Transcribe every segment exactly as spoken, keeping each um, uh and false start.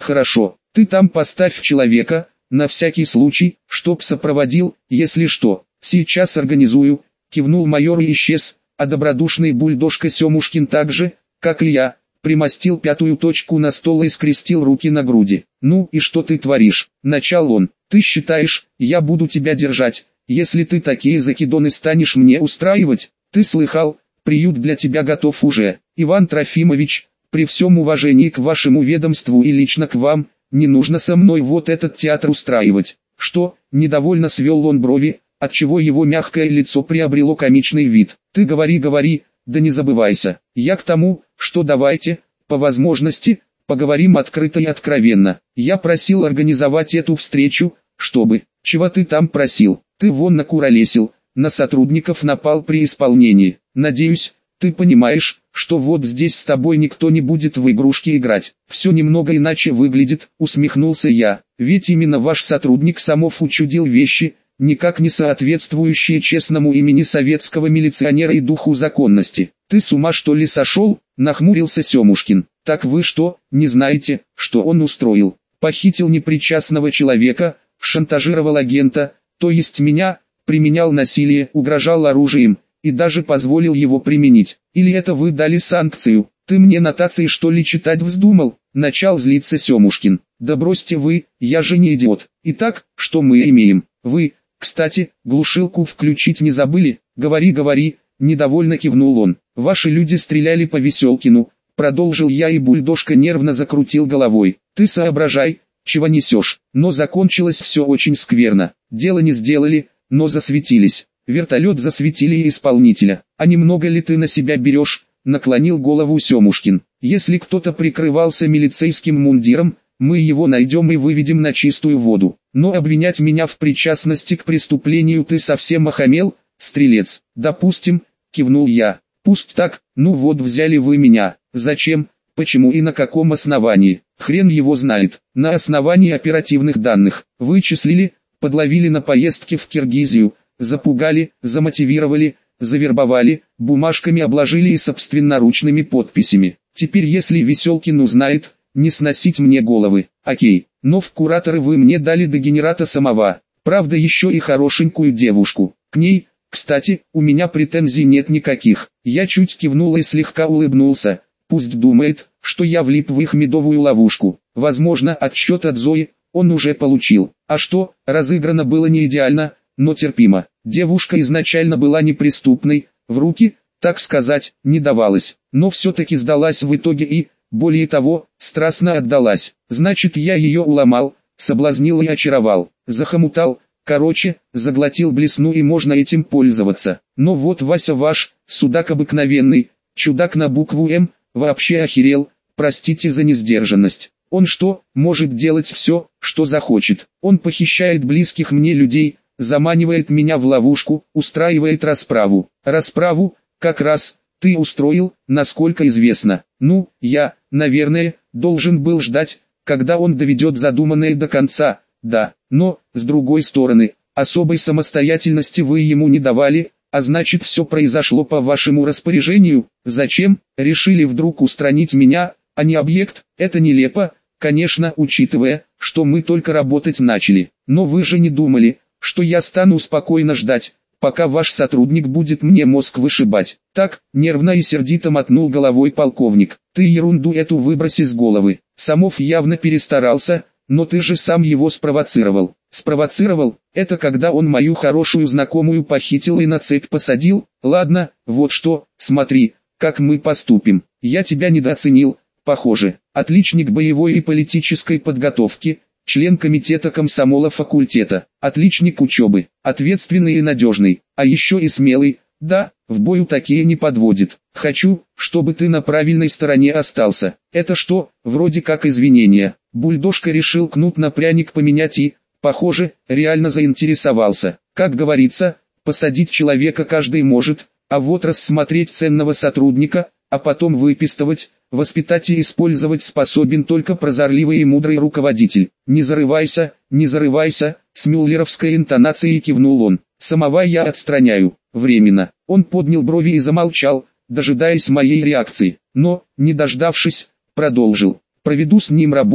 Хорошо, ты там поставь человека, на всякий случай, чтоб сопроводил, если что. Сейчас организую, кивнул майор и исчез, а добродушный бульдожка Семушкин так же, как и я, примостил пятую точку на стол и скрестил руки на груди. «Ну и что ты творишь?» – начал он. «Ты считаешь, я буду тебя держать, если ты такие закидоны станешь мне устраивать? Ты слыхал, приют для тебя готов уже. Иван Трофимович, при всем уважении к вашему ведомству и лично к вам, не нужно со мной вот этот театр устраивать». «Что?» – недовольно свел он брови, отчего его мягкое лицо приобрело комичный вид. «Ты говори, говори, да не забывайся. Я к тому, что давайте, по возможности, поговорим открыто и откровенно. Я просил организовать эту встречу, чтобы... Чего ты там просил? Ты вон накуролесил, на сотрудников напал при исполнении. Надеюсь, ты понимаешь, что вот здесь с тобой никто не будет в игрушки играть. Все немного иначе выглядит», — усмехнулся я. «Ведь именно ваш сотрудник Самов учудил вещи, никак не соответствующие честному имени советского милиционера и духу законности». «Ты с ума что ли сошел?» – нахмурился Семушкин. «Так вы что, не знаете, что он устроил? Похитил непричастного человека, шантажировал агента, то есть меня, применял насилие, угрожал оружием, и даже позволил его применить. Или это вы дали санкцию? Ты мне нотации что ли читать вздумал?» – начал злиться Семушкин. «Да бросьте вы, я же не идиот. Итак, что мы имеем? Вы, кстати, глушилку включить не забыли? Говори, говори». Недовольно кивнул он. «Ваши люди стреляли по Веселкину», — продолжил я, и бульдожка нервно закрутил головой. «Ты соображай, чего несешь». Но закончилось все очень скверно. Дело не сделали, но засветились. Вертолет засветили и исполнителя. «А немного ли ты на себя берешь?» — наклонил голову Семушкин. «Если кто-то прикрывался милицейским мундиром, мы его найдем и выведем на чистую воду. Но обвинять меня в причастности к преступлению ты совсем охамел, стрелец?» «Допустим», — кивнул я. «Пусть так, ну вот взяли вы меня. Зачем, почему и на каком основании? Хрен его знает. На основании оперативных данных. Вычислили, подловили на поездке в Киргизию, запугали, замотивировали, завербовали, бумажками обложили и собственноручными подписями. Теперь если Веселкин узнает, не сносить мне головы. Окей, но в кураторы вы мне дали дегенерата самого. Правда еще и хорошенькую девушку. К ней... Кстати, у меня претензий нет никаких». Я чуть кивнул и слегка улыбнулся. Пусть думает, что я влип в их медовую ловушку. Возможно, отчет от Зои он уже получил. А что, разыграно было не идеально, но терпимо. Девушка изначально была неприступной, в руки, так сказать, не давалась. Но все-таки сдалась в итоге и, более того, страстно отдалась. Значит, я ее уломал, соблазнил и очаровал, захомутал. Короче, заглотил блесну и можно этим пользоваться. Но вот Вася ваш, судак обыкновенный, чудак на букву «М», вообще охерел, простите за несдержанность. Он что, может делать все, что захочет? Он похищает близких мне людей, заманивает меня в ловушку, устраивает расправу. Расправу, как раз, ты устроил, насколько известно. Ну, я, наверное, должен был ждать, когда он доведет задуманное до конца. Да, но, с другой стороны, особой самостоятельности вы ему не давали, а значит все произошло по вашему распоряжению. Зачем? Решили вдруг устранить меня, а не объект? Это нелепо, конечно, учитывая, что мы только работать начали. Но вы же не думали, что я стану спокойно ждать, пока ваш сотрудник будет мне мозг вышибать. Так, нервно и сердито мотнул головой полковник. Ты ерунду эту выброси с головы. Самов явно перестарался. Но ты же сам его спровоцировал. Спровоцировал? Это когда он мою хорошую знакомую похитил и на цепь посадил? Ладно, вот что, смотри, как мы поступим. Я тебя недооценил, похоже. Отличник боевой и политической подготовки, член комитета комсомола факультета, отличник учебы, ответственный и надежный, а еще и смелый. Да, в бою такие не подводит. Хочу, чтобы ты на правильной стороне остался. Это что, вроде как извинения. Бульдожка решил кнут на пряник поменять и, похоже, реально заинтересовался. Как говорится, посадить человека каждый может, а вот рассмотреть ценного сотрудника, а потом выпистывать, воспитать и использовать способен только прозорливый и мудрый руководитель. «Не зарывайся, не зарывайся», с мюллеровской интонацией кивнул он. «Самого я отстраняю, временно». Он поднял брови и замолчал, дожидаясь моей реакции, но, не дождавшись, продолжил. «Проведу с ним работу,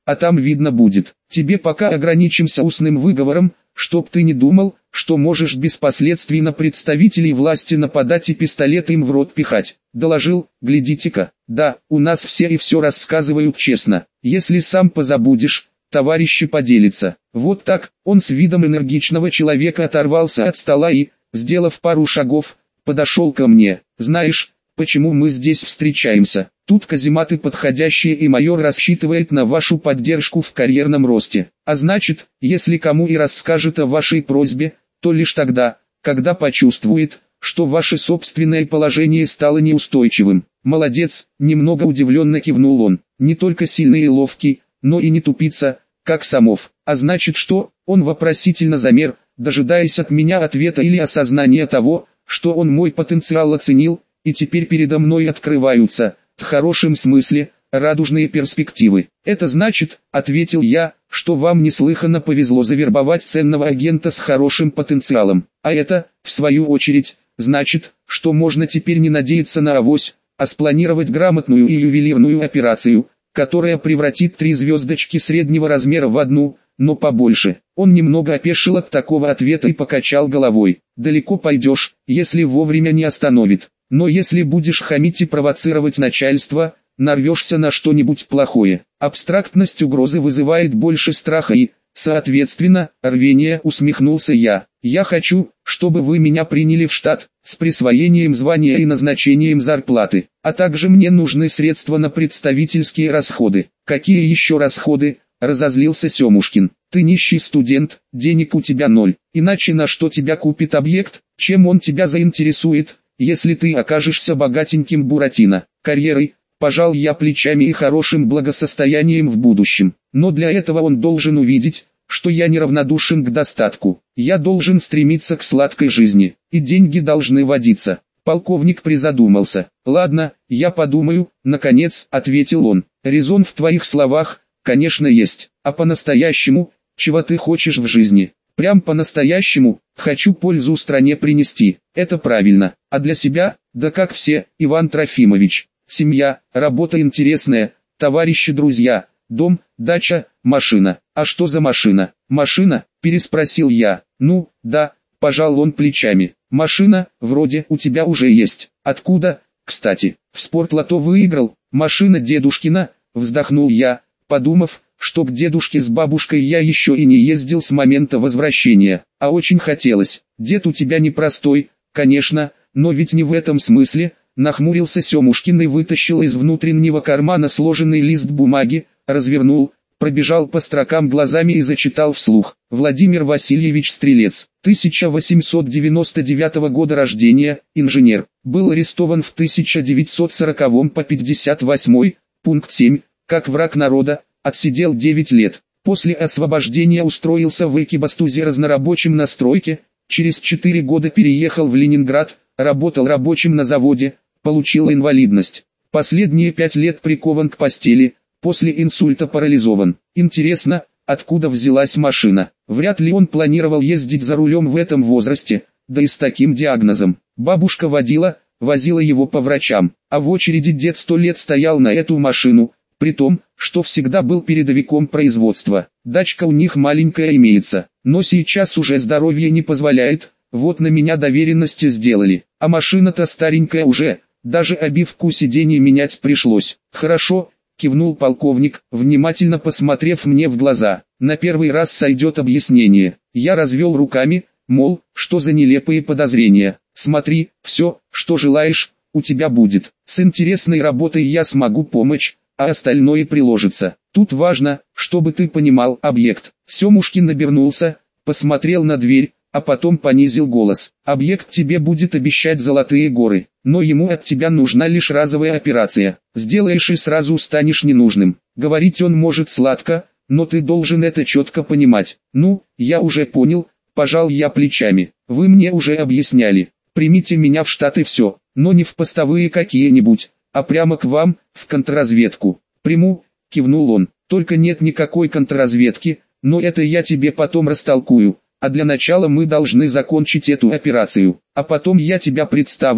а там видно будет. Тебе пока ограничимся устным выговором, чтоб ты не думал, что можешь без последствий на представителей власти нападать и пистолет им в рот пихать. Доложил, глядите-ка, да, у нас все и все рассказывают честно. Если сам позабудешь, товарищи поделятся. Вот так, он с видом энергичного человека оторвался от стола и, сделав пару шагов, подошел ко мне. Знаешь, почему мы здесь встречаемся? Тут казематы подходящие, и майор рассчитывает на вашу поддержку в карьерном росте. А значит, если кому и расскажет о вашей просьбе, то лишь тогда, когда почувствует, что ваше собственное положение стало неустойчивым. Молодец, немного удивленно кивнул он. Не только сильный и ловкий, но и не тупица, как Сомов. А значит что? Он вопросительно замер, дожидаясь от меня ответа или осознания того, что он мой потенциал оценил, и теперь передо мной открываются, в хорошем смысле, радужные перспективы. Это значит, ответил я, что вам неслыханно повезло завербовать ценного агента с хорошим потенциалом. А это, в свою очередь, значит, что можно теперь не надеяться на авось, а спланировать грамотную и ювелирную операцию, которая превратит три звездочки среднего размера в одну, но побольше. Он немного опешил от такого ответа и покачал головой. Далеко пойдешь, если вовремя не остановит. Но если будешь хамить и провоцировать начальство, нарвешься на что-нибудь плохое. Абстрактность угрозы вызывает больше страха и, соответственно, рвения, усмехнулся я. Я хочу, чтобы вы меня приняли в штат, с присвоением звания и назначением зарплаты. А также мне нужны средства на представительские расходы. Какие еще расходы? Разозлился Семушкин. Ты нищий студент, денег у тебя ноль. Иначе на что тебя купит объект, чем он тебя заинтересует, если ты окажешься богатеньким Буратино? Карьерой, пожал я плечами, и хорошим благосостоянием в будущем. Но для этого он должен увидеть, что я неравнодушен к достатку. Я должен стремиться к сладкой жизни, и деньги должны водиться. Полковник призадумался. Ладно, я подумаю, наконец, ответил он. Резон в твоих словах, конечно, есть. А по-настоящему, чего ты хочешь в жизни? Прям по-настоящему, хочу пользу стране принести. Это правильно. А для себя, да как все, Иван Трофимович. Семья, работа интересная, товарищи-друзья, дом, дача, машина. А что за машина? Машина? Переспросил я. Ну, да, пожал он плечами. Машина, вроде, у тебя уже есть. Откуда? Кстати, в спортлото выиграл. Машина дедушкина, вздохнул я, подумав, что к дедушке с бабушкой я еще и не ездил с момента возвращения. А очень хотелось. Дед у тебя непростой, конечно, но ведь не в этом смысле. Нахмурился Семушкин и вытащил из внутреннего кармана сложенный лист бумаги, развернул, пробежал по строкам глазами и зачитал вслух. Владимир Васильевич Стрелец, тысяча восемьсот девяносто девятого года рождения, инженер, был арестован в тысяча девятьсот сороковом по пятьдесят восьмой, пункт семь, как враг народа, отсидел девять лет. После освобождения устроился в экибастузе разнорабочим на стройке, через четыре года переехал в Ленинград, работал рабочим на заводе, получил инвалидность. Последние пять лет прикован к постели, после инсульта парализован. Интересно, откуда взялась машина? Вряд ли он планировал ездить за рулем в этом возрасте, да и с таким диагнозом. Бабушка водила, возила его по врачам, а в очереди дед сто лет стоял на эту машину, при том, что всегда был передовиком производства. Дачка у них маленькая имеется, но сейчас уже здоровье не позволяет, вот на меня доверенности сделали, а машина-то старенькая уже, даже обивку сидений менять пришлось. Хорошо, кивнул полковник, внимательно посмотрев мне в глаза. На первый раз сойдет объяснение. Я развел руками, мол, что за нелепые подозрения. Смотри, все, что желаешь, у тебя будет. С интересной работой я смогу помочь, а остальное приложится. Тут важно, чтобы ты понимал объект. Семушкин обернулся, посмотрел на дверь, а потом понизил голос. Объект тебе будет обещать золотые горы, но ему от тебя нужна лишь разовая операция. Сделаешь и сразу станешь ненужным. Говорить он может сладко, но ты должен это четко понимать. Ну, я уже понял, пожал я плечами. Вы мне уже объясняли. Примите меня в штат и все, но не в постовые какие-нибудь, а прямо к вам, в контрразведку. Приму, кивнул он. Только нет никакой контрразведки, но это я тебе потом растолкую. А для начала мы должны закончить эту операцию, а потом я тебя представлю,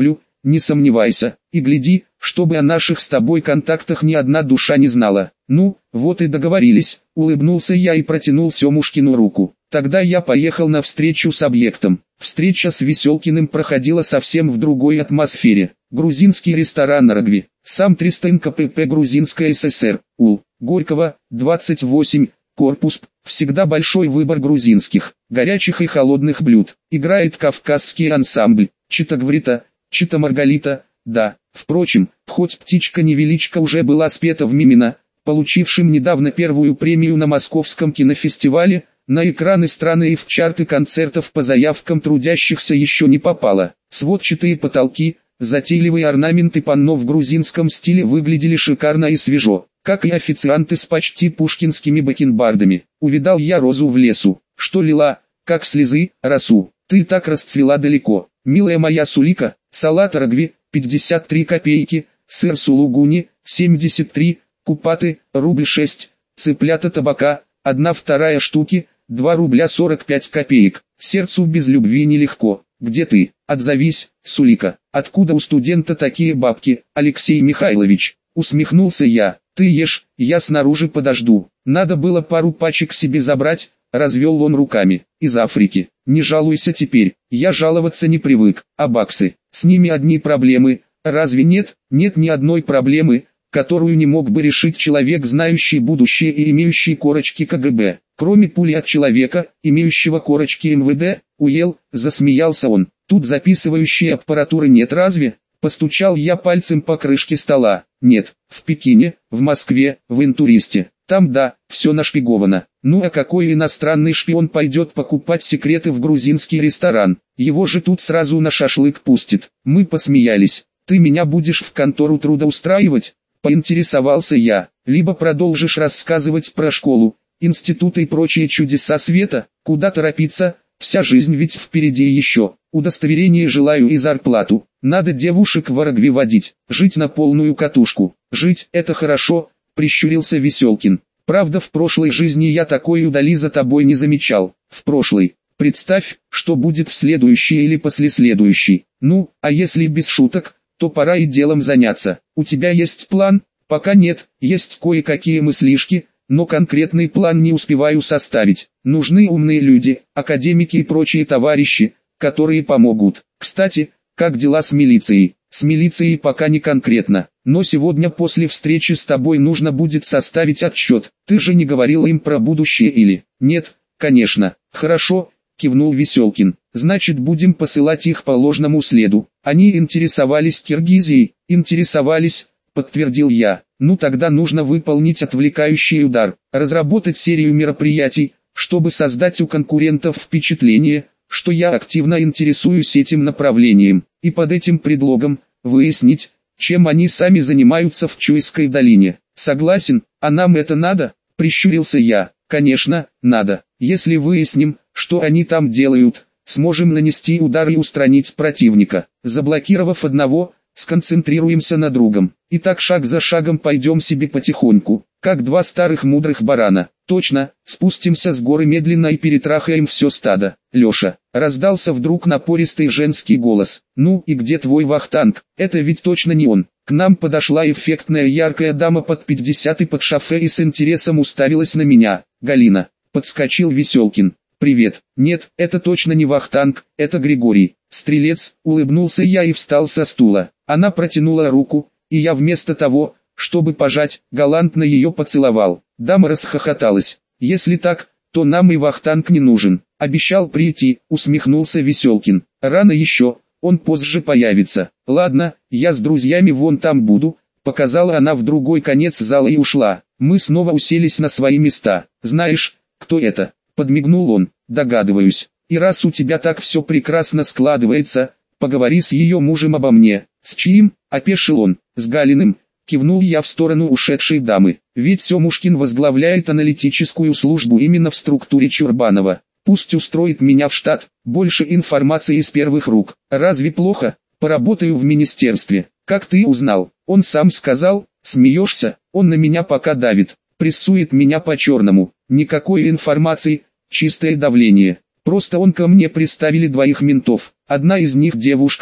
не сомневайся, и гляди, чтобы о наших с тобой контактах ни одна душа не знала. Ну, вот и договорились, улыбнулся я и протянул Семушкину руку. Тогда я поехал на встречу с объектом. Встреча с Веселкиным проходила совсем в другой атмосфере. Грузинский ресторан «Рогви», сам Тристан КПП Грузинская ССР, УЛ, Горького, двадцать восемь, корпус, всегда большой выбор грузинских, горячих и холодных блюд. Играет кавказский ансамбль, Чита Гврита, Чита Маргалита, да. Впрочем, хоть «Птичка-невеличка» уже была спета в Мимино, получившем недавно первую премию на Московском кинофестивале, на экраны страны и в чарты концертов по заявкам трудящихся еще не попала. Сводчатые потолки, затейливые орнаменты панно в грузинском стиле выглядели шикарно и свежо, как и официанты с почти пушкинскими бакенбардами. Увидал я розу в лесу, что лила, как слезы, росу. Ты так расцвела далеко, милая моя Сулика. Салат рагви, пятьдесят три копейки, сыр сулугуни, семьдесят три, купаты, рубль шесть, цыплята табака, одна вторая штуки, два рубля сорок пять копеек. Сердцу без любви нелегко. Где ты? Отзовись, Сулика. Откуда у студента такие бабки, Алексей Михайлович? Усмехнулся я. Ты ешь, я снаружи подожду. Надо было пару пачек себе забрать, развел он руками. Из Африки. Не жалуйся теперь, я жаловаться не привык. А баксы? С ними одни проблемы. Разве нет? Нет ни одной проблемы, которую не мог бы решить человек, знающий будущее и имеющий корочки КГБ. Кроме пули от человека, имеющего корочки МВД, уел, засмеялся он. Тут записывающей аппаратуры нет разве? Постучал я пальцем по крышке стола. Нет, в Пекине, в Москве, в Интуристе. Там да, все нашпиговано. Ну а какой иностранный шпион пойдет покупать секреты в грузинский ресторан? Его же тут сразу на шашлык пустят. Мы посмеялись. Ты меня будешь в контору трудоустраивать? Поинтересовался я. Либо продолжишь рассказывать про школу, институты и прочие чудеса света. Куда торопиться? Вся жизнь ведь впереди еще. Удостоверение желаю и зарплату. Надо девушек в Рогви водить. Жить на полную катушку. Жить – это хорошо, прищурился Веселкин. Правда, в прошлой жизни я такой удали за тобой не замечал. В прошлой. Представь, что будет в следующей или послеследующей. Ну, а если без шуток, то пора и делом заняться. У тебя есть план? Пока нет, есть кое-какие мыслишки, но конкретный план не успеваю составить. Нужны умные люди, академики и прочие товарищи, которые помогут. Кстати, как дела с милицией? С милицией пока не конкретно, но сегодня после встречи с тобой нужно будет составить отчет. Ты же не говорил им про будущее или? Нет, конечно. Хорошо, кивнул Веселкин. Значит, будем посылать их по ложному следу. Они интересовались Киргизией, интересовались, подтвердил я. Ну тогда нужно выполнить отвлекающий удар, разработать серию мероприятий, чтобы создать у конкурентов впечатление, что я активно интересуюсь этим направлением, и под этим предлогом выяснить, чем они сами занимаются в Чуйской долине. Согласен, а нам это надо? Прищурился я. Конечно, надо. Если выясним, что они там делают, сможем нанести удар и устранить противника. Заблокировав одного, сконцентрируемся на другом. И так шаг за шагом пойдем себе потихоньку, как два старых мудрых барана. Точно, спустимся с горы медленно и перетрахаем все стадо. Леша, раздался вдруг напористый женский голос. Ну и где твой вахтанг? Это ведь точно не он. К нам подошла эффектная яркая дама под пятьдесят и под шофе и с интересом уставилась на меня. Галина, подскочил Веселкин. Привет. Нет, это точно не вахтанг, это Григорий. Стрелец, улыбнулся я и встал со стула. Она протянула руку, и я вместо того, чтобы пожать, галантно ее поцеловал. Дама расхохоталась. Если так, то нам и вахтанг не нужен. Обещал прийти, усмехнулся Веселкин. Рано еще, он позже появится. Ладно, я с друзьями вон там буду, показала она в другой конец зала и ушла. Мы снова уселись на свои места. Знаешь, кто это? Подмигнул он. Догадываюсь. И раз у тебя так все прекрасно складывается, поговори с ее мужем обо мне. С чьим? Опешил он. С Галиным. Кивнул я в сторону ушедшей дамы. Ведь Семушкин возглавляет аналитическую службу именно в структуре Чурбанова. Пусть устроит меня в штат, больше информации из первых рук. Разве плохо? Поработаю в министерстве. Как ты узнал? Он сам сказал. Смеешься? Он на меня пока давит. Прессует меня по-черному. Никакой информации, чистое давление. Просто он ко мне приставили двоих ментов. Одна из них девушка,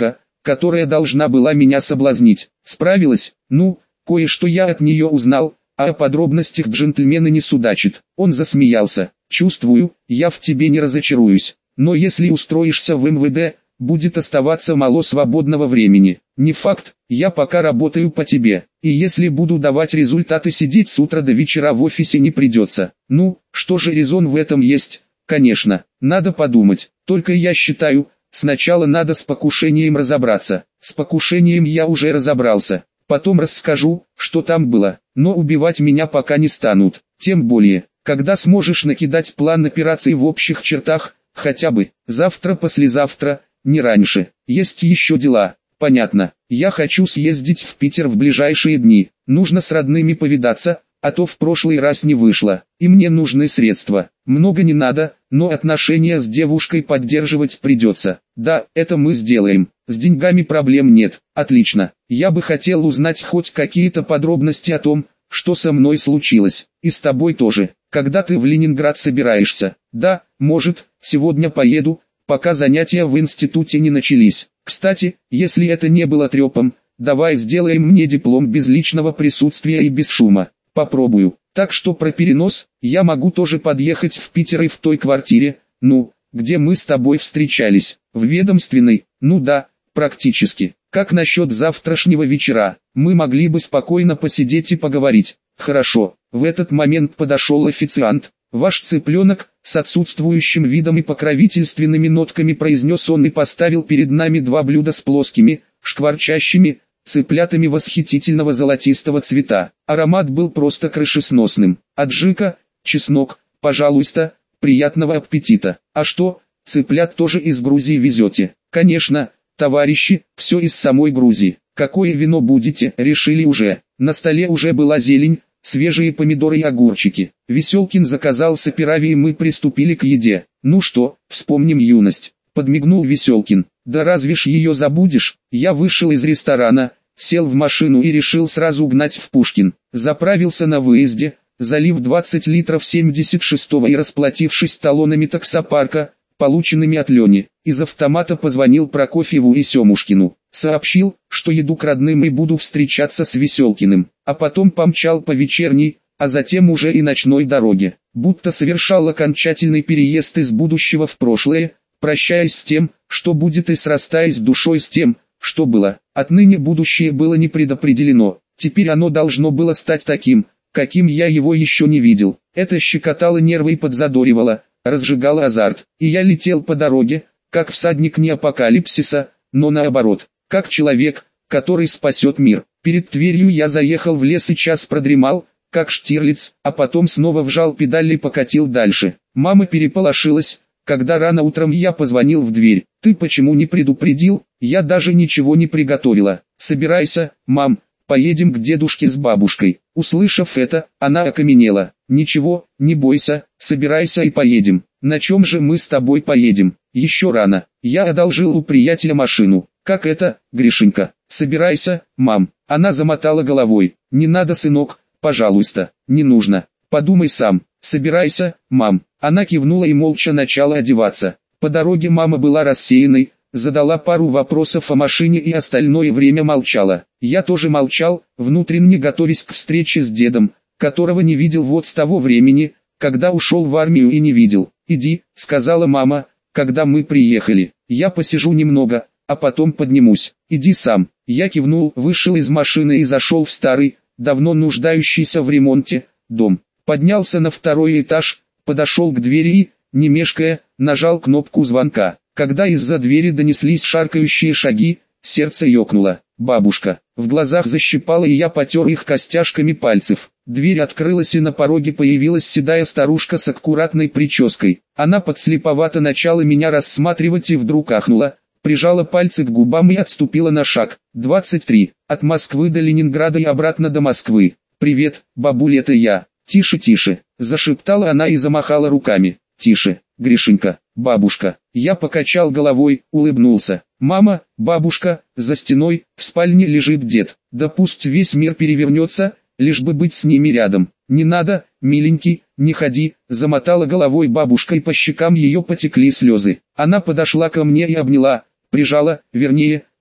которая должна была меня соблазнить. Справилась? Ну, кое-что я от нее узнал, а о подробностях джентльмены не судачат. Он засмеялся. Чувствую, я в тебе не разочаруюсь. Но если устроишься в эм вэ дэ, будет оставаться мало свободного времени. Не факт, я пока работаю по тебе. И если буду давать результаты, сидеть с утра до вечера в офисе не придется. Ну, что же резон в этом есть? Конечно, надо подумать. Только я считаю, сначала надо с покушением разобраться. С покушением я уже разобрался. Потом расскажу, что там было. Но убивать меня пока не станут. Тем более, когда сможешь накидать план операции в общих чертах, хотя бы завтра-послезавтра, не раньше. Есть еще дела. Понятно. Я хочу съездить в Питер в ближайшие дни. Нужно с родными повидаться, а то в прошлый раз не вышло. И мне нужны средства. Много не надо, но отношения с девушкой поддерживать придется. Да, это мы сделаем. С деньгами проблем нет. Отлично. Я бы хотел узнать хоть какие-то подробности о том, что со мной случилось. И с тобой тоже. Когда ты в Ленинград собираешься? Да, может, сегодня поеду, пока занятия в институте не начались. Кстати, если это не было трепом, давай сделаем мне диплом без личного присутствия и без шума. Попробую. Так что про перенос, я могу тоже подъехать в Питер и в той квартире, ну, где мы с тобой встречались. В ведомственной, ну да, практически. Как насчет завтрашнего вечера? Мы могли бы спокойно посидеть и поговорить. Хорошо. В этот момент подошел официант. «Ваш цыпленок», с отсутствующим видом и покровительственными нотками произнес он и поставил перед нами два блюда с плоскими, шкварчащими, цыплятами восхитительного золотистого цвета. Аромат был просто крышесносным. Аджика, чеснок, пожалуйста, приятного аппетита. А что, цыплят тоже из Грузии везете? Конечно, товарищи, все из самой Грузии. Какое вино будете, решили уже. На столе уже была зелень, свежие помидоры и огурчики. Веселкин заказал саперави, и мы приступили к еде. Ну что, вспомним юность. Подмигнул Веселкин. Да разве ж ее забудешь? Я вышел из ресторана, сел в машину и решил сразу гнать в Пушкин. Заправился на выезде, залив двадцать литров семьдесят шестого и расплатившись талонами таксопарка, полученными от Лени, из автомата позвонил Прокофьеву и Семушкину. Сообщил, что еду к родным и буду встречаться с Веселкиным, а потом помчал по вечерней, а затем уже и ночной дороге, будто совершал окончательный переезд из будущего в прошлое, прощаясь с тем, что будет, и срастаясь душой с тем, что было. Отныне будущее было не предопределено, теперь оно должно было стать таким, каким я его еще не видел. Это щекотало нервы и подзадоривало, разжигало азарт, и я летел по дороге, как всадник не апокалипсиса, но наоборот, как человек, который спасет мир. Перед Тверью я заехал в лес и час продремал, как Штирлиц, а потом снова вжал педаль и покатил дальше. Мама переполошилась, когда рано утром я позвонил в дверь. «Ты почему не предупредил? Я даже ничего не приготовила». «Собирайся, мам, поедем к дедушке с бабушкой». Услышав это, она окаменела. «Ничего, не бойся, собирайся и поедем». «На чем же мы с тобой поедем?» «Еще рано. Я одолжил у приятеля машину». «Как это, Гришенька?» «Собирайся, мам». Она замотала головой. «Не надо, сынок, пожалуйста, не нужно. Подумай сам». «Собирайся, мам». Она кивнула и молча начала одеваться. По дороге мама была рассеянной, задала пару вопросов о машине и остальное время молчала. Я тоже молчал, внутренне готовясь к встрече с дедом, которого не видел вот с того времени, когда ушел в армию и не видел. «Иди», — сказала мама, когда мы приехали. «Я посижу немного, а потом поднимусь. Иди сам». Я кивнул, вышел из машины и зашел в старый, давно нуждающийся в ремонте, дом. Поднялся на второй этаж, подошел к двери и, не мешкая, нажал кнопку звонка. Когда из-за двери донеслись шаркающие шаги, сердце ёкнуло. «Бабушка». В глазах защипало, и я потер их костяшками пальцев. Дверь открылась, и на пороге появилась седая старушка с аккуратной прической. Она подслеповато начала меня рассматривать и вдруг ахнула, прижала пальцы к губам и отступила на шаг. двадцать три. От Москвы до Ленинграда и обратно до Москвы. «Привет, бабуль, это я». «Тише, тише», — зашептала она и замахала руками. «Тише, Гришенька, бабушка». Я покачал головой, улыбнулся. «Мама, бабушка, за стеной, в спальне лежит дед. Да пусть весь мир перевернется, лишь бы быть с ними рядом». «Не надо, миленький, не ходи», — замотала головой бабушка, и по щекам ее потекли слезы. Она подошла ко мне и обняла, прижала, вернее,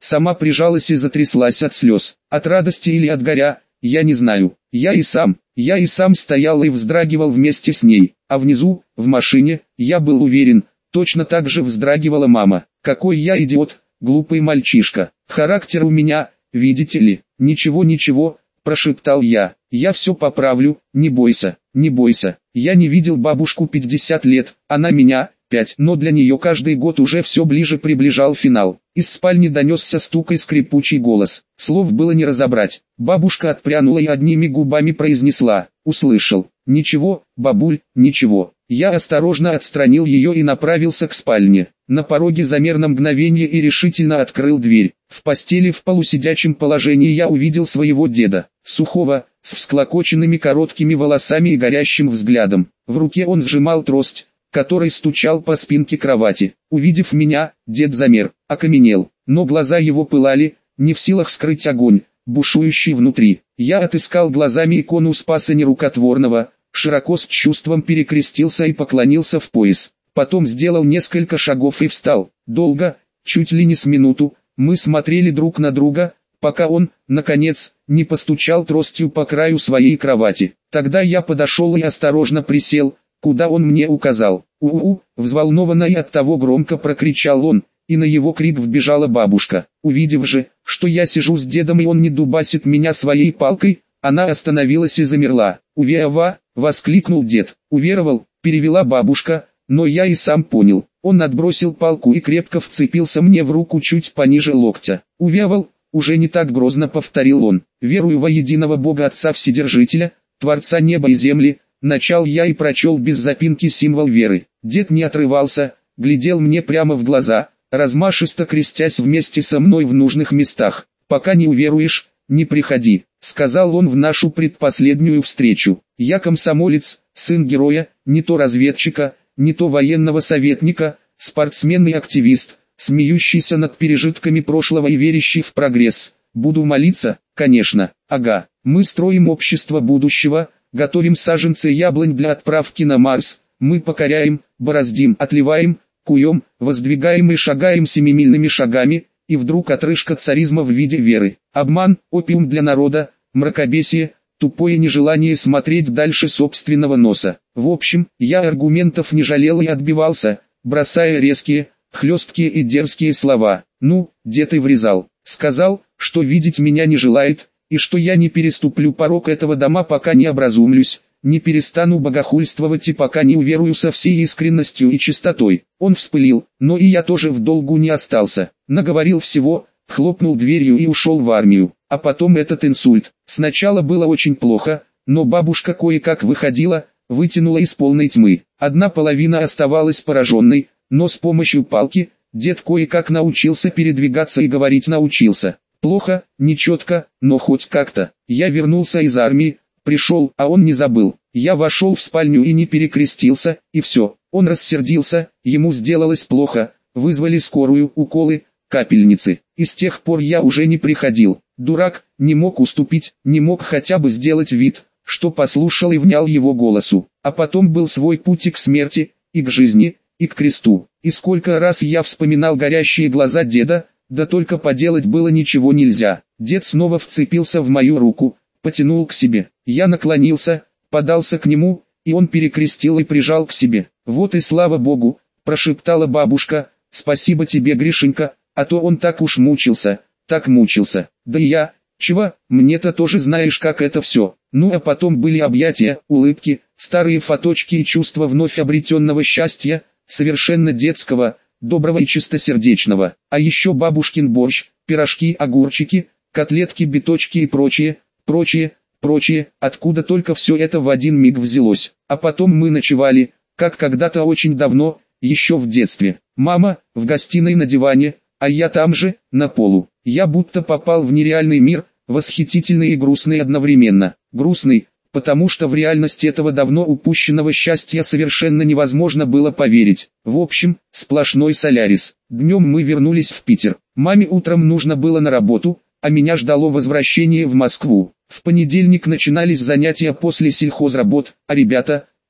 сама прижалась и затряслась от слез, от радости или от горя, я не знаю. Я и сам, я и сам стоял и вздрагивал вместе с ней, а внизу, в машине, я был уверен, точно так же вздрагивала мама. Какой я идиот, глупый мальчишка. Характер у меня, видите ли. Ничего-ничего, прошептал я. Я все поправлю, не бойся, не бойся. Я не видел бабушку пятьдесят лет, она меня, пять. Но для нее каждый год уже все ближе приближал финал. Из спальни донесся стук и скрипучий голос. Слов было не разобрать. Бабушка отпрянула и одними губами произнесла. Услышал. Ничего, бабуль, ничего. Я осторожно отстранил ее и направился к спальне. На пороге замер на мгновение и решительно открыл дверь. В постели в полусидячем положении я увидел своего деда, сухого, с всклокоченными короткими волосами и горящим взглядом. В руке он сжимал трость, который стучал по спинке кровати. Увидев меня, дед замер, окаменел, но глаза его пылали, не в силах скрыть огонь, бушующий внутри. Я отыскал глазами икону Спаса Нерукотворного, широко с чувством перекрестился и поклонился в пояс. Потом сделал несколько шагов и встал. Долго, чуть ли не с минуту, мы смотрели друг на друга, пока он, наконец, не постучал тростью по краю своей кровати. Тогда я подошел и осторожно присел, куда он мне указал. «У-у-у!» взволнованно и оттого громко прокричал он, и на его крик вбежала бабушка. Увидев же, что я сижу с дедом и он не дубасит меня своей палкой, она остановилась и замерла. «Увеава!» — воскликнул дед. «Уверовал!» — перевела бабушка, но я и сам понял. Он отбросил палку и крепко вцепился мне в руку чуть пониже локтя. «Увеавал!» — уже не так грозно повторил он. «Верую во единого Бога Отца Вседержителя, Творца неба и земли», начал я и прочел без запинки символ веры. Дед не отрывался, глядел мне прямо в глаза, размашисто крестясь вместе со мной в нужных местах. «Пока не уверуешь, не приходи», — сказал он в нашу предпоследнюю встречу. «Я комсомолец, сын героя, не то разведчика, не то военного советника, спортсмен и активист, смеющийся над пережитками прошлого и верящий в прогресс. Буду молиться, конечно, ага. Мы строим общество будущего, готовим саженцы яблонь для отправки на Марс, мы покоряем, бороздим, отливаем, куем, воздвигаем и шагаем семимильными шагами, и вдруг отрыжка царизма в виде веры, обман, опиум для народа, мракобесие, тупое нежелание смотреть дальше собственного носа. В общем, я аргументов не жалел и отбивался, бросая резкие, хлесткие и дерзкие слова. Ну, дед и врезал. Сказал, что видеть меня не желает, и что я не переступлю порог этого дома, пока не образумлюсь, не перестану богохульствовать и пока не уверую со всей искренностью и чистотой. Он вспылил, но и я тоже в долгу не остался. Наговорил всего, хлопнул дверью и ушел в армию. А потом этот инсульт. Сначала было очень плохо, но бабушка кое-как выходила, вытянула из полной тьмы. Одна половина оставалась пораженной, но с помощью палки, дед кое-как научился передвигаться и говорить научился. Плохо, нечетко, но хоть как-то. Я вернулся из армии, пришел, а он не забыл. Я вошел в спальню и не перекрестился, и все. Он рассердился, ему сделалось плохо, вызвали скорую, уколы, капельницы. И с тех пор я уже не приходил. Дурак, не мог уступить, не мог хотя бы сделать вид, что послушал и внял его голосу. А потом был свой путь и к смерти, и к жизни, и к кресту. И сколько раз я вспоминал горящие глаза деда, да только поделать было ничего нельзя. Дед снова вцепился в мою руку, потянул к себе. Я наклонился, подался к нему, и он перекрестил и прижал к себе. «Вот и слава Богу», — прошептала бабушка, — «спасибо тебе, Гришенька, а то он так уж мучился, так мучился. Да и я, чего, мне-то тоже знаешь, как это все». Ну а потом были объятия, улыбки, старые фоточки и чувство вновь обретенного счастья, совершенно детского, доброго и чистосердечного. А еще бабушкин борщ, пирожки, огурчики, котлетки, биточки и прочее, прочее, прочее, откуда только все это в один миг взялось. А потом мы ночевали, как когда-то очень давно, еще в детстве. Мама, в гостиной на диване, а я там же, на полу. Я будто попал в нереальный мир, восхитительный и грустный одновременно. Грустный, потому что в реальность этого давно упущенного счастья совершенно невозможно было поверить. В общем, сплошной солярис. Днем мы вернулись в Питер. Маме утром нужно было на работу, а меня ждало возвращение в Москву. В понедельник начинались занятия после сельхозработ, а ребята,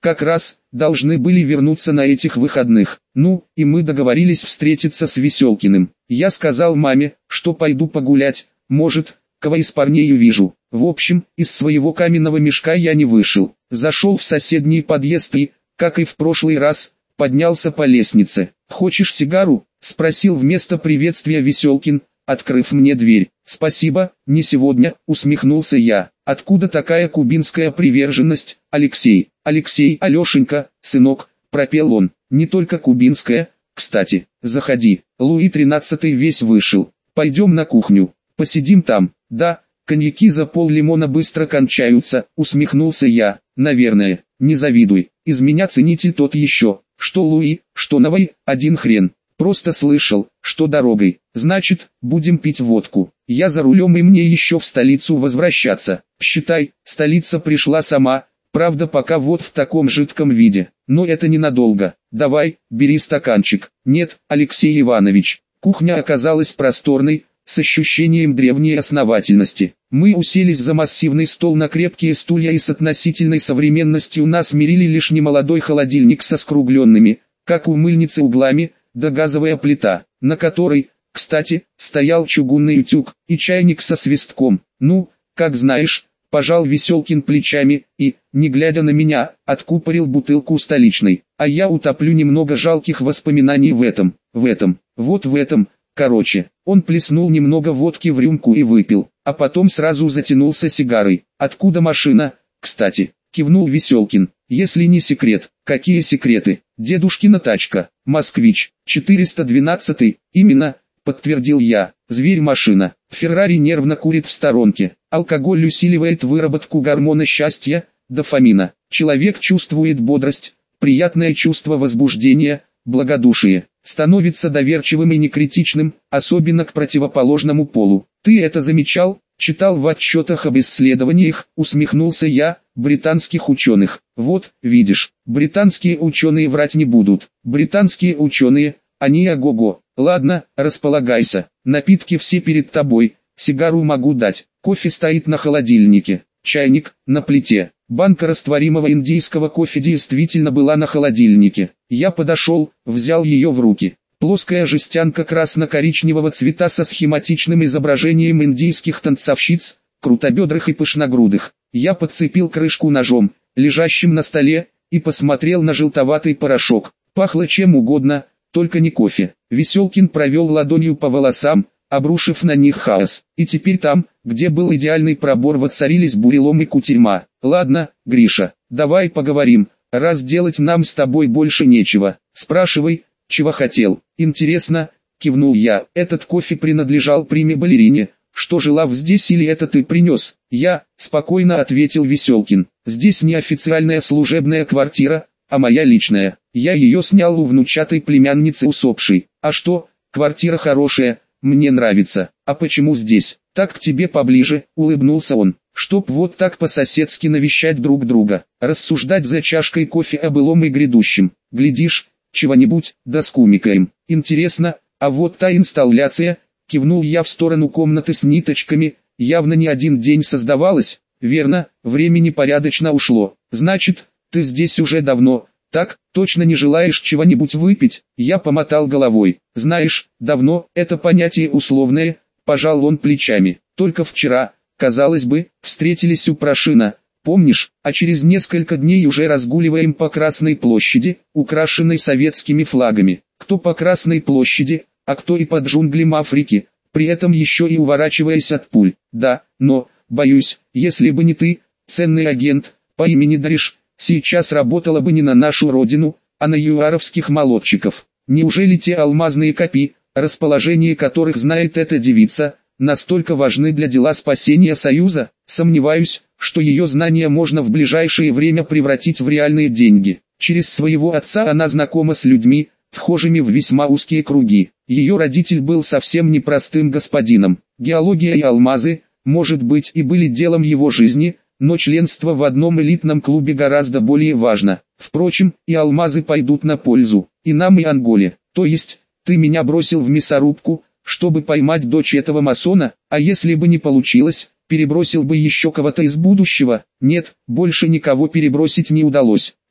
как раз должны были вернуться на этих выходных. Ну, и мы договорились встретиться с Веселкиным. Я сказал маме, что пойду погулять, может, кого из парней увижу. В общем, из своего каменного мешка я не вышел. Зашел в соседний подъезд и, как и в прошлый раз, поднялся по лестнице. «Хочешь сигару?» — спросил вместо приветствия Веселкин, открыв мне дверь. «Спасибо, не сегодня», — усмехнулся я. «Откуда такая кубинская приверженность, Алексей?» «Алексей, Алешенька, сынок», — пропел он. «Не только кубинская, кстати. Заходи». Луи тринадцатый весь вышел. «Пойдем на кухню. Посидим там». «Да, коньяки за пол-лимона быстро кончаются», — усмехнулся я. «Наверное, не завидуй. Из меня ценитель тот еще. Что Луи, что Новой, один хрен. Просто слышал, что дорогой. Значит, будем пить водку. Я за рулем и мне еще в столицу возвращаться. Считай, столица пришла сама, правда пока вот в таком жидком виде. Но это ненадолго. Давай, бери стаканчик». «Нет, Алексей Иванович». Кухня оказалась просторной, с ощущением древней основательности. Мы уселись за массивный стол на крепкие стулья и с относительной современностью нас мирили лишь немолодой холодильник со скругленными, как у мыльницы углами, да газовая плита, на которой, кстати, стоял чугунный утюг, и чайник со свистком. «Ну, как знаешь», — пожал Веселкин плечами и, не глядя на меня, откупорил бутылку столичной. «А я утоплю немного жалких воспоминаний в этом, в этом, вот в этом». Короче, он плеснул немного водки в рюмку и выпил, а потом сразу затянулся сигарой. «Откуда машина, кстати?» — кивнул Веселкин. «Если не секрет». «Какие секреты?» «Дедушкина тачка, москвич, четыреста двенадцатый, именно», — подтвердил я. «Зверь-машина». Феррари нервно курит в сторонке. Алкоголь усиливает выработку гормона счастья, дофамина. Человек чувствует бодрость, приятное чувство возбуждения, благодушие. Становится доверчивым и некритичным, особенно к противоположному полу. «Ты это замечал?» «Читал в отчетах об исследованиях», — усмехнулся я, — «британских ученых». «Вот, видишь, британские ученые врать не будут. Британские ученые, они ого-го. Ладно, располагайся, напитки все перед тобой, сигару могу дать, кофе стоит на холодильнике, чайник на плите». Банка растворимого индийского кофе действительно была на холодильнике. Я подошел, взял ее в руки. Плоская жестянка красно-коричневого цвета со схематичным изображением индийских танцовщиц, крутобедрых и пышногрудых. Я подцепил крышку ножом, лежащим на столе, и посмотрел на желтоватый порошок. Пахло чем угодно, только не кофе. Веселкин провел ладонью по волосам, обрушив на них хаос. И теперь там, где был идеальный пробор, воцарились бурелом и кутерьма. «Ладно, Гриша, давай поговорим, раз делать нам с тобой больше нечего. Спрашивай, чего хотел». «Интересно», — кивнул я, — «этот кофе принадлежал приме-балерине, что жила здесь или это ты принес?» «Я», — спокойно ответил Веселкин, — «здесь не официальная служебная квартира, а моя личная. Я ее снял у внучатой племянницы усопшей. А что, квартира хорошая, мне нравится. А почему здесь?» «Так к тебе поближе», — улыбнулся он. «Чтоб вот так по-соседски навещать друг друга, рассуждать за чашкой кофе о былом и грядущем. Глядишь, чего-нибудь, да скумекаем. Интересно, а вот та инсталляция», — кивнул я в сторону комнаты с ниточками, — «явно не один день создавалась». «Верно, времени порядочно ушло. Значит, ты здесь уже давно, так, точно не желаешь чего-нибудь выпить?» Я помотал головой. «Знаешь, давно, это понятие условное», — пожал он плечами. «Только вчера, казалось бы, встретились у Прошина, помнишь, а через несколько дней уже разгуливаем по Красной площади, украшенной советскими флагами. Кто по Красной площади, а кто и под джунглям Африки, при этом еще и уворачиваясь от пуль. Да, но, боюсь, если бы не ты, ценный агент, по имени Дариш, сейчас работала бы не на нашу родину, а на юаровских молодчиков. Неужели те алмазные копи, расположение которых знает эта девица, настолько важны для дела спасения Союза? Сомневаюсь, что ее знания можно в ближайшее время превратить в реальные деньги. Через своего отца она знакома с людьми, вхожими в весьма узкие круги. Ее родитель был совсем непростым господином. Геология и алмазы, может быть, и были делом его жизни, но членство в одном элитном клубе гораздо более важно. Впрочем, и алмазы пойдут на пользу, и нам, и Анголе. То есть, ты меня бросил в мясорубку, чтобы поймать дочь этого масона, а если бы не получилось, перебросил бы еще кого-то из будущего? Нет, больше никого перебросить не удалось.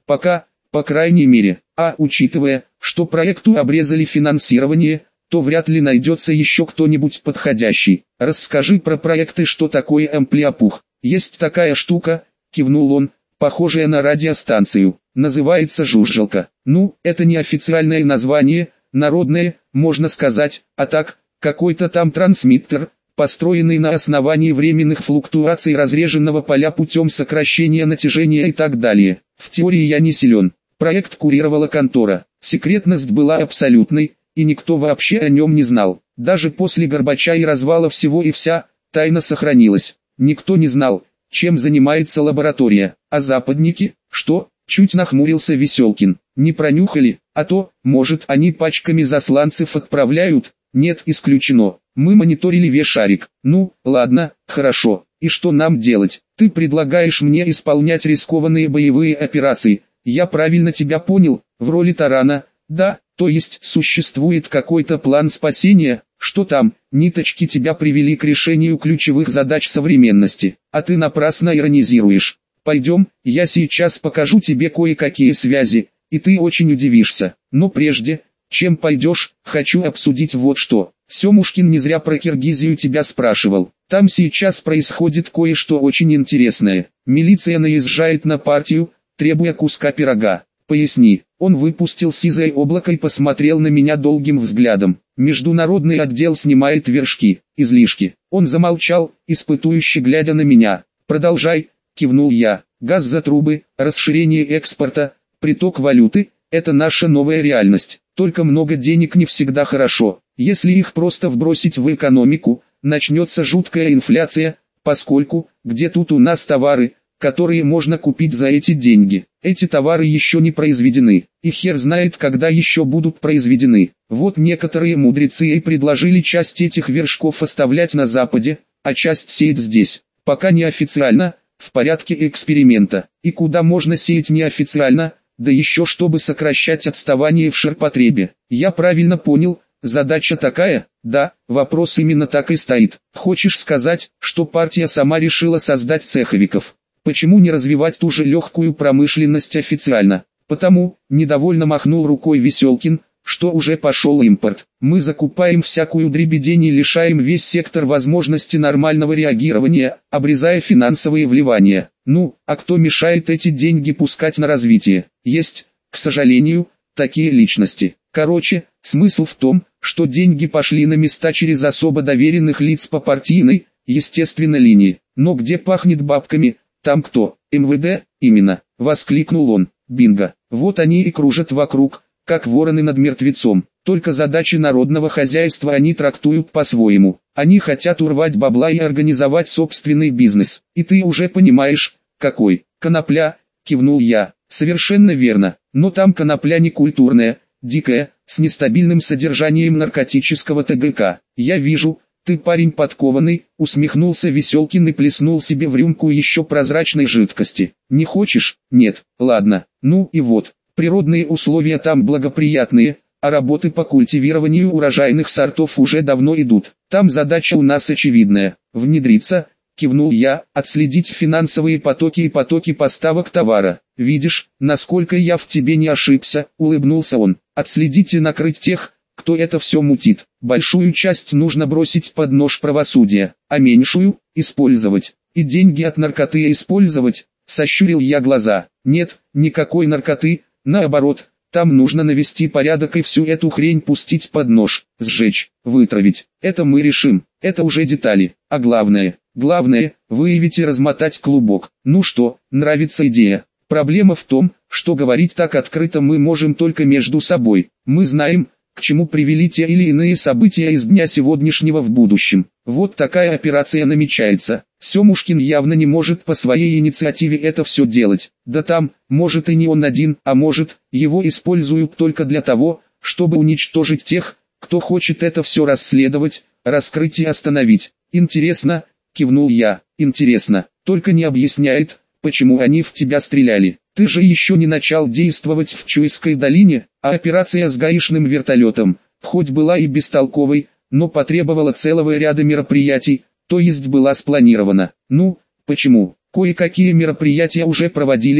Пока, по крайней мере. А учитывая, что проекту обрезали финансирование, то вряд ли найдется еще кто-нибудь подходящий. Расскажи про проекты, что такое Амплиопух. Есть такая штука, кивнул он, похожая на радиостанцию. Называется жужжалка. Ну, это не официальное название, народное, можно сказать, а так, какой-то там трансмиттер, построенный на основании временных флуктуаций разреженного поля путем сокращения натяжения и так далее. В теории я не силен. Проект курировала контора. Секретность была абсолютной, и никто вообще о нем не знал. Даже после Горбача и развала всего и вся, тайна сохранилась. Никто не знал, чем занимается лаборатория. А западники, что? Чуть нахмурился Веселкин. Не пронюхали, а то, может, они пачками засланцев отправляют? Нет, исключено. Мы мониторили весь шарик. Ну, ладно, хорошо. И что нам делать? Ты предлагаешь мне исполнять рискованные боевые операции. Я правильно тебя понял, в роли тарана? Да, то есть существует какой-то план спасения? Что там? Ниточки тебя привели к решению ключевых задач современности. А ты напрасно иронизируешь. Пойдем, я сейчас покажу тебе кое-какие связи, и ты очень удивишься. Но прежде, чем пойдешь, хочу обсудить вот что. Семушкин не зря про Киргизию тебя спрашивал. Там сейчас происходит кое-что очень интересное. Милиция наезжает на партию, требуя куска пирога. Поясни. Он выпустил сизое облако и посмотрел на меня долгим взглядом. Международный отдел снимает вершки, излишки. Он замолчал, испытующе глядя на меня. Продолжай, кивнул я. Газ за трубы, расширение экспорта, приток валюты – это наша новая реальность. Только много денег не всегда хорошо. Если их просто вбросить в экономику, начнется жуткая инфляция, поскольку, где тут у нас товары, которые можно купить за эти деньги. Эти товары еще не произведены, и хер знает, когда еще будут произведены. Вот некоторые мудрецы и предложили часть этих вершков оставлять на Западе, а часть сеять здесь. Пока неофициально, в порядке эксперимента. И куда можно сеять неофициально, да еще чтобы сокращать отставание в ширпотребе. Я правильно понял, задача такая? Да, вопрос именно так и стоит. Хочешь сказать, что партия сама решила создать цеховиков? Почему не развивать ту же легкую промышленность официально? Потому, недовольно махнул рукой Веселкин, что уже пошел импорт. Мы закупаем всякую дребедень и лишаем весь сектор возможности нормального реагирования, обрезая финансовые вливания. Ну, а кто мешает эти деньги пускать на развитие? Есть, к сожалению, такие личности. Короче, смысл в том, что деньги пошли на места через особо доверенных лиц по партийной, естественно, линии. Но где пахнет бабками, там кто? эм вэ дэ? Именно, воскликнул он. Бинго. Вот они и кружат вокруг, как вороны над мертвецом. Только задачи народного хозяйства они трактуют по-своему. Они хотят урвать бабла и организовать собственный бизнес. И ты уже понимаешь, какой. Конопля, кивнул я. Совершенно верно. Но там конопля не культурная, дикая, с нестабильным содержанием наркотического тэ гэ ка. Я вижу, ты парень подкованный, усмехнулся Веселкин и плеснул себе в рюмку еще прозрачной жидкости. Не хочешь? Нет. Ладно. Ну и вот. Природные условия там благоприятные, а работы по культивированию урожайных сортов уже давно идут. Там задача у нас очевидная. Внедриться, кивнул я, отследить финансовые потоки и потоки поставок товара. Видишь, насколько я в тебе не ошибся, улыбнулся он. Отследить и накрыть тех, кто это все мутит. Большую часть нужно бросить под нож правосудия, а меньшую – использовать. И деньги от наркоты использовать, сощурил я глаза. Нет, никакой наркоты, наоборот, там нужно навести порядок и всю эту хрень пустить под нож, сжечь, вытравить. Это мы решим, это уже детали. А главное, главное, выявить и размотать клубок. Ну что, нравится идея? Проблема в том, что говорить так открыто мы можем только между собой. Мы знаем, к чему привели те или иные события из дня сегодняшнего в будущем. Вот такая операция намечается. Семушкин явно не может по своей инициативе это все делать. Да там, может и не он один, а может, его используют только для того, чтобы уничтожить тех, кто хочет это все расследовать, раскрыть и остановить. Интересно, кивнул я, интересно, только не объясняет, почему они в тебя стреляли. Ты же еще не начал действовать в Чуйской долине, а операция с гаишным вертолетом, хоть была и бестолковой, но потребовала целого ряда мероприятий, то есть была спланирована. Ну, почему? Кое-какие мероприятия уже проводились,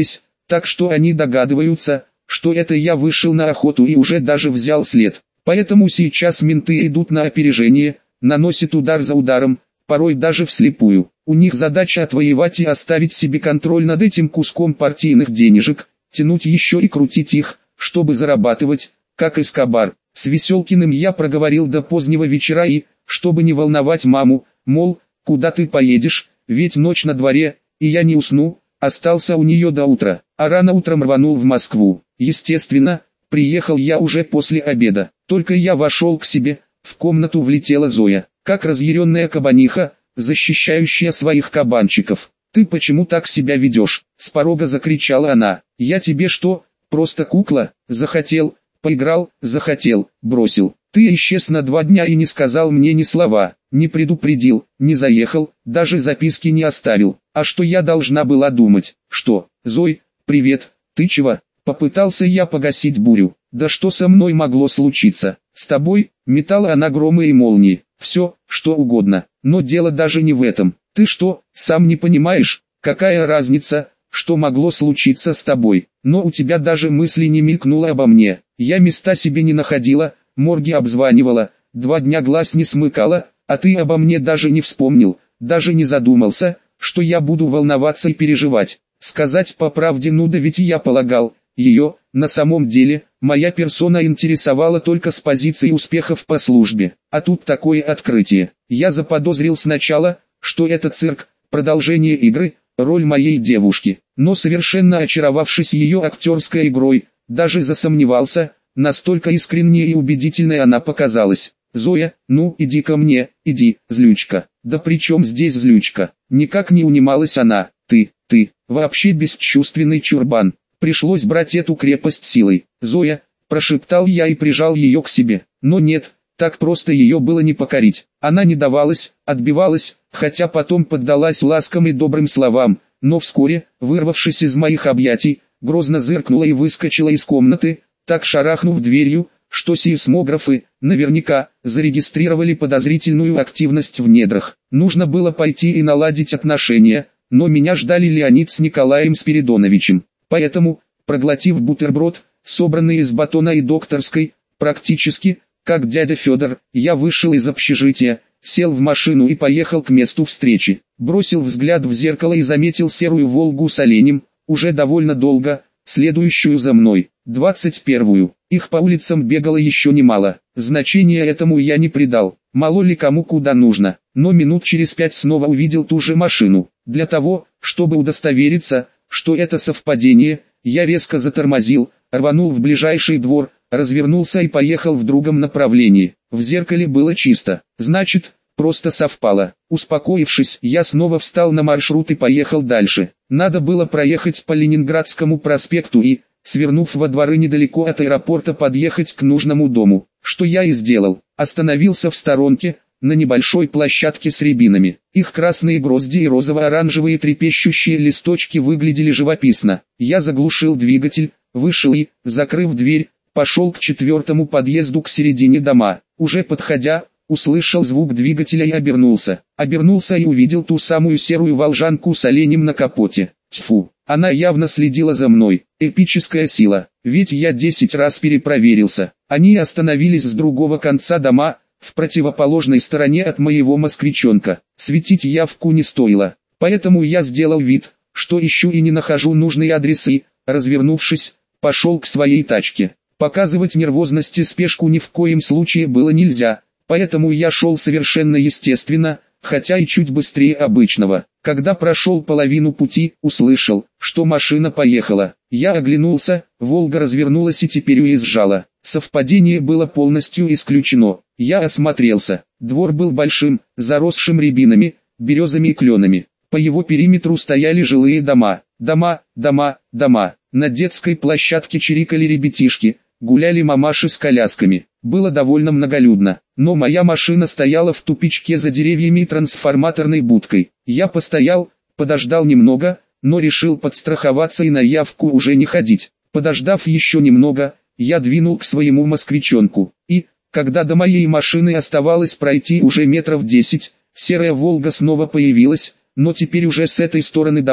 так что они догадываются, что это я вышел на охоту и уже даже взял след. Поэтому сейчас менты идут на опережение, наносят удар за ударом, порой даже вслепую. У них задача отвоевать и оставить себе контроль над этим куском партийных денежек, тянуть еще и крутить их, чтобы зарабатывать, как Эскобар. С Веселкиным я проговорил до позднего вечера и, чтобы не волновать маму, мол, куда ты поедешь, ведь ночь на дворе, и я не усну, остался у нее до утра, а рано утром рванул в Москву. Естественно, приехал я уже после обеда. Только я вошел к себе, в комнату влетела Зоя, как разъяренная кабаниха, защищающая своих кабанчиков. «Ты почему так себя ведешь?» — с порога закричала она. «Я тебе что, просто кукла? Захотел, поиграл, захотел, бросил. Ты исчез на два дня и не сказал мне ни слова, не предупредил, не заехал, даже записки не оставил. А что я должна была думать? Что, Зой, привет, ты чего?» Попытался я погасить бурю. «Да что со мной могло случиться? С тобой?» Метала она громы и молнии. «Все, что угодно, но дело даже не в этом. Ты что, сам не понимаешь, какая разница, что могло случиться с тобой? Но у тебя даже мысли не мелькнуло обо мне. Я места себе не находила, морги обзванивала, два дня глаз не смыкала, а ты обо мне даже не вспомнил, даже не задумался, что я буду волноваться и переживать. Сказать по правде, ну да ведь я полагал, ее, на самом деле, моя персона интересовала только с позиции успехов по службе. А тут такое открытие. Я заподозрил сначала, что это цирк, продолжение игры, роль моей девушки. Но совершенно очаровавшись ее актерской игрой, даже засомневался, настолько искренней и убедительной она показалась. «Зоя, ну иди ко мне, иди, злючка». «Да при чем здесь злючка?» Никак не унималась она. «Ты, ты, вообще бесчувственный чурбан». Пришлось брать эту крепость силой. «Зоя», прошептал я и прижал ее к себе. Но нет, так просто ее было не покорить. Она не давалась, отбивалась, хотя потом поддалась ласкам и добрым словам, но вскоре, вырвавшись из моих объятий, грозно зыркнула и выскочила из комнаты, так шарахнув дверью, что сейсмографы, наверняка, зарегистрировали подозрительную активность в недрах. Нужно было пойти и наладить отношения, но меня ждали Леонид с Николаем Спиридоновичем. Поэтому, проглотив бутерброд, собранный из батона и докторской, практически, как дядя Федор, я вышел из общежития, сел в машину и поехал к месту встречи. Бросил взгляд в зеркало и заметил серую «Волгу» с оленем, уже довольно долго, следующую за мной, двадцать первую. Их по улицам бегало еще немало, значения этому я не придал, мало ли кому куда нужно, но минут через пять снова увидел ту же машину. Для того, чтобы удостовериться, что это совпадение, я резко затормозил, рванул в ближайший двор, развернулся и поехал в другом направлении. В зеркале было чисто, значит, просто совпало. Успокоившись, я снова встал на маршрут и поехал дальше. Надо было проехать по Ленинградскому проспекту и, свернув во дворы недалеко от аэропорта, подъехать к нужному дому, что я и сделал. Остановился в сторонке, на небольшой площадке с рябинами. Их красные грозди и розово-оранжевые трепещущие листочки выглядели живописно. Я заглушил двигатель, вышел и, закрыв дверь, пошел к четвертому подъезду к середине дома. Уже подходя, услышал звук двигателя и обернулся. Обернулся и увидел ту самую серую волжанку с оленем на капоте. Тьфу, она явно следила за мной. Эпическая сила, ведь я десять раз перепроверился. Они остановились с другого конца дома, в противоположной стороне от моего москвичонка. Светить явку не стоило, поэтому я сделал вид, что ищу и не нахожу нужный адрес и, развернувшись, пошел к своей тачке. Показывать нервозность и спешку ни в коем случае было нельзя, поэтому я шел совершенно естественно, хотя и чуть быстрее обычного. Когда прошел половину пути, услышал, что машина поехала. Я оглянулся, «Волга» развернулась и теперь уезжала. Совпадение было полностью исключено. Я осмотрелся. Двор был большим, заросшим рябинами, березами и кленами. По его периметру стояли жилые дома. Дома, дома, дома. На детской площадке чирикали ребятишки, гуляли мамаши с колясками. Было довольно многолюдно, но моя машина стояла в тупичке за деревьями и трансформаторной будкой. Я постоял, подождал немного, но решил подстраховаться и на явку уже не ходить. Подождав еще немного, я двинул к своему москвичонку. И, когда до моей машины оставалось пройти уже метров десять, серая «Волга» снова появилась, но теперь уже с этой стороны дома,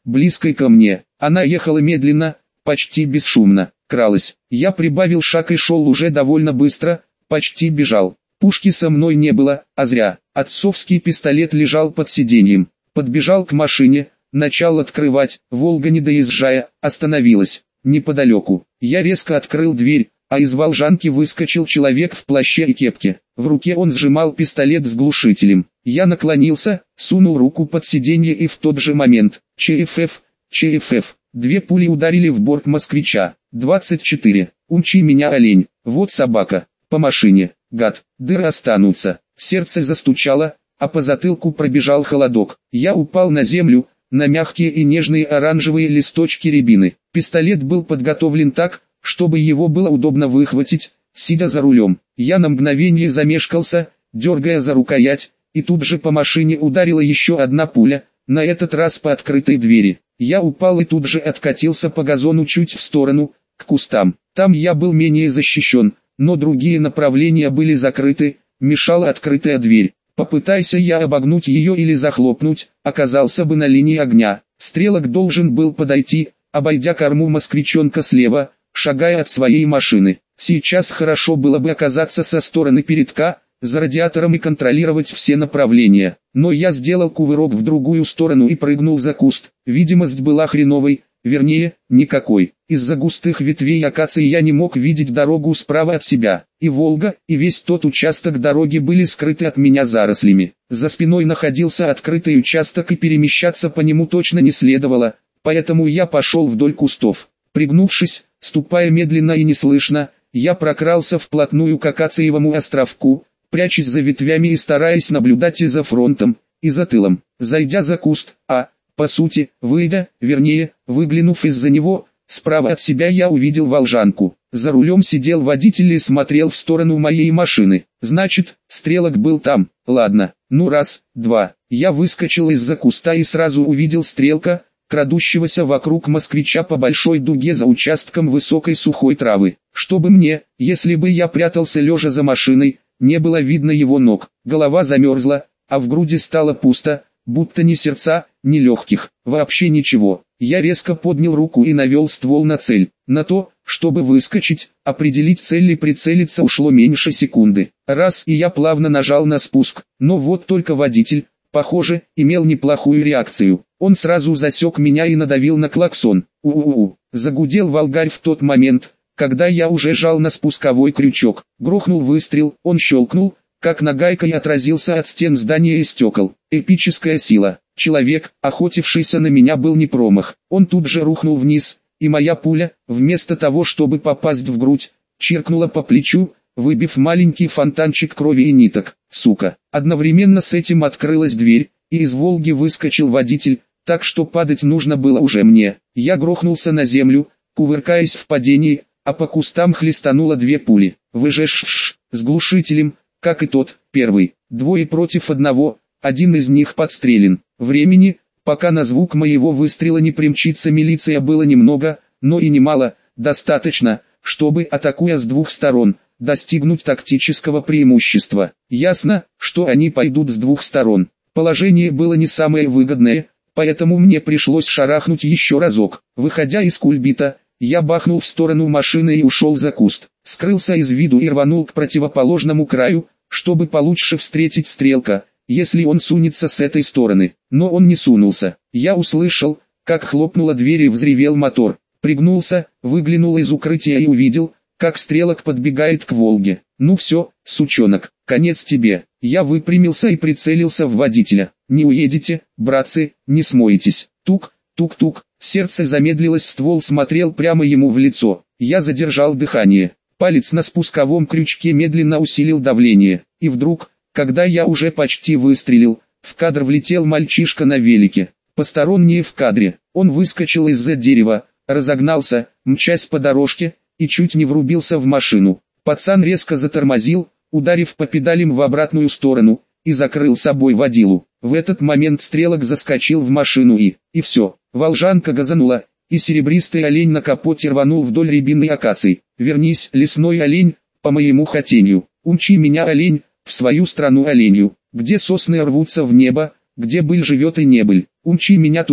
близкой ко мне. Она ехала медленно, почти бесшумно, кралась. Я прибавил шаг и шел уже довольно быстро, почти бежал. Пушки со мной не было, а зря. Отцовский пистолет лежал под сиденьем. Подбежал к машине, начал открывать, Волга, не доезжая, остановилась. Неподалеку. Я резко открыл дверь, а из волжанки выскочил человек в плаще и кепке. В руке он сжимал пистолет с глушителем. Я наклонился, сунул руку под сиденье и в тот же момент ЧФФ, ЧФФ. Две пули ударили в борт москвича. двадцать четыре. Умчи меня, олень. Вот собака. По машине. Гад. Дыры останутся. Сердце застучало, а по затылку пробежал холодок. Я упал на землю, на мягкие и нежные оранжевые листочки рябины. Пистолет был подготовлен так, чтобы его было удобно выхватить, сидя за рулем. Я на мгновение замешкался, дергая за рукоять, и тут же по машине ударила еще одна пуля, на этот раз по открытой двери. Я упал и тут же откатился по газону чуть в сторону, к кустам. Там я был менее защищен, но другие направления были закрыты, мешала открытая дверь. Попытайся я обогнуть ее или захлопнуть, оказался бы на линии огня. Стрелок должен был подойти, обойдя корму москвичонка слева, шагая от своей машины. Сейчас хорошо было бы оказаться со стороны передка, за радиатором и контролировать все направления. Но я сделал кувырок в другую сторону и прыгнул за куст. Видимость была хреновой, вернее, никакой. Из-за густых ветвей акации я не мог видеть дорогу справа от себя. И Волга, и весь тот участок дороги были скрыты от меня зарослями. За спиной находился открытый участок и перемещаться по нему точно не следовало, поэтому я пошел вдоль кустов. Пригнувшись, ступая медленно и неслышно, я прокрался вплотную к акациевому островку, прячась за ветвями и стараясь наблюдать и за фронтом, и за тылом. Зайдя за куст, а, по сути, выйдя, вернее, выглянув из-за него, справа от себя я увидел волжанку. За рулем сидел водитель и смотрел в сторону моей машины. Значит, стрелок был там. Ладно, ну раз, два. Я выскочил из-за куста и сразу увидел стрелка, крадущегося вокруг москвича по большой дуге за участком высокой сухой травы. Чтобы мне, если бы я прятался лежа за машиной, не было видно его ног. Голова замерзла, а в груди стало пусто, будто ни сердца, ни легких, вообще ничего. Я резко поднял руку и навел ствол на цель. На то, чтобы выскочить, определить цель и прицелиться ушло меньше секунды. Раз, и я плавно нажал на спуск, но вот только водитель, похоже, имел неплохую реакцию. Он сразу засек меня и надавил на клаксон. У-у-у, загудел Волгарь в тот момент, когда я уже жал на спусковой крючок. Грохнул выстрел, он щелкнул, как нагайкой отразился от стен здания и стекол. Эпическая сила. Человек, охотившийся на меня, был не промах. Он тут же рухнул вниз, и моя пуля, вместо того чтобы попасть в грудь, чиркнула по плечу, выбив маленький фонтанчик крови и ниток. Сука. Одновременно с этим открылась дверь, и из «Волги» выскочил водитель, так что падать нужно было уже мне. Я грохнулся на землю, кувыркаясь в падении, а по кустам хлестануло две пули. Выжешь с глушителем, как и тот, первый. Двое против одного, один из них подстрелен. Времени, пока на звук моего выстрела не примчится милиция, было немного, но и немало, достаточно, чтобы, атакуя с двух сторон, достигнуть тактического преимущества. Ясно, что они пойдут с двух сторон. Положение было не самое выгодное, поэтому мне пришлось шарахнуть еще разок. Выходя из кульбита, я бахнул в сторону машины и ушел за куст. Скрылся из виду и рванул к противоположному краю, чтобы получше встретить стрелка, если он сунется с этой стороны. Но он не сунулся. Я услышал, как хлопнула дверь и взревел мотор. Пригнулся, выглянул из укрытия и увидел, как стрелок подбегает к «Волге». Ну все, сучонок, конец тебе. Я выпрямился и прицелился в водителя. Не уедете, братцы, не смоетесь. Тук, тук-тук, сердце замедлилось, ствол смотрел прямо ему в лицо. Я задержал дыхание. Палец на спусковом крючке медленно усилил давление. И вдруг, когда я уже почти выстрелил, в кадр влетел мальчишка на велике. Посторонние в кадре. Он выскочил из-за дерева, разогнался, мчась по дорожке, и чуть не врубился в машину. Пацан резко затормозил, ударив по педалям в обратную сторону, и закрыл собой водилу. В этот момент стрелок заскочил в машину и, и все, волжанка газанула, и серебристый олень на капоте рванул вдоль рябины акаций. Вернись, лесной олень, по моему хотению, умчи меня, олень, в свою страну оленью, где сосны рвутся в небо, где быль живет и небыль, умчи меня туда,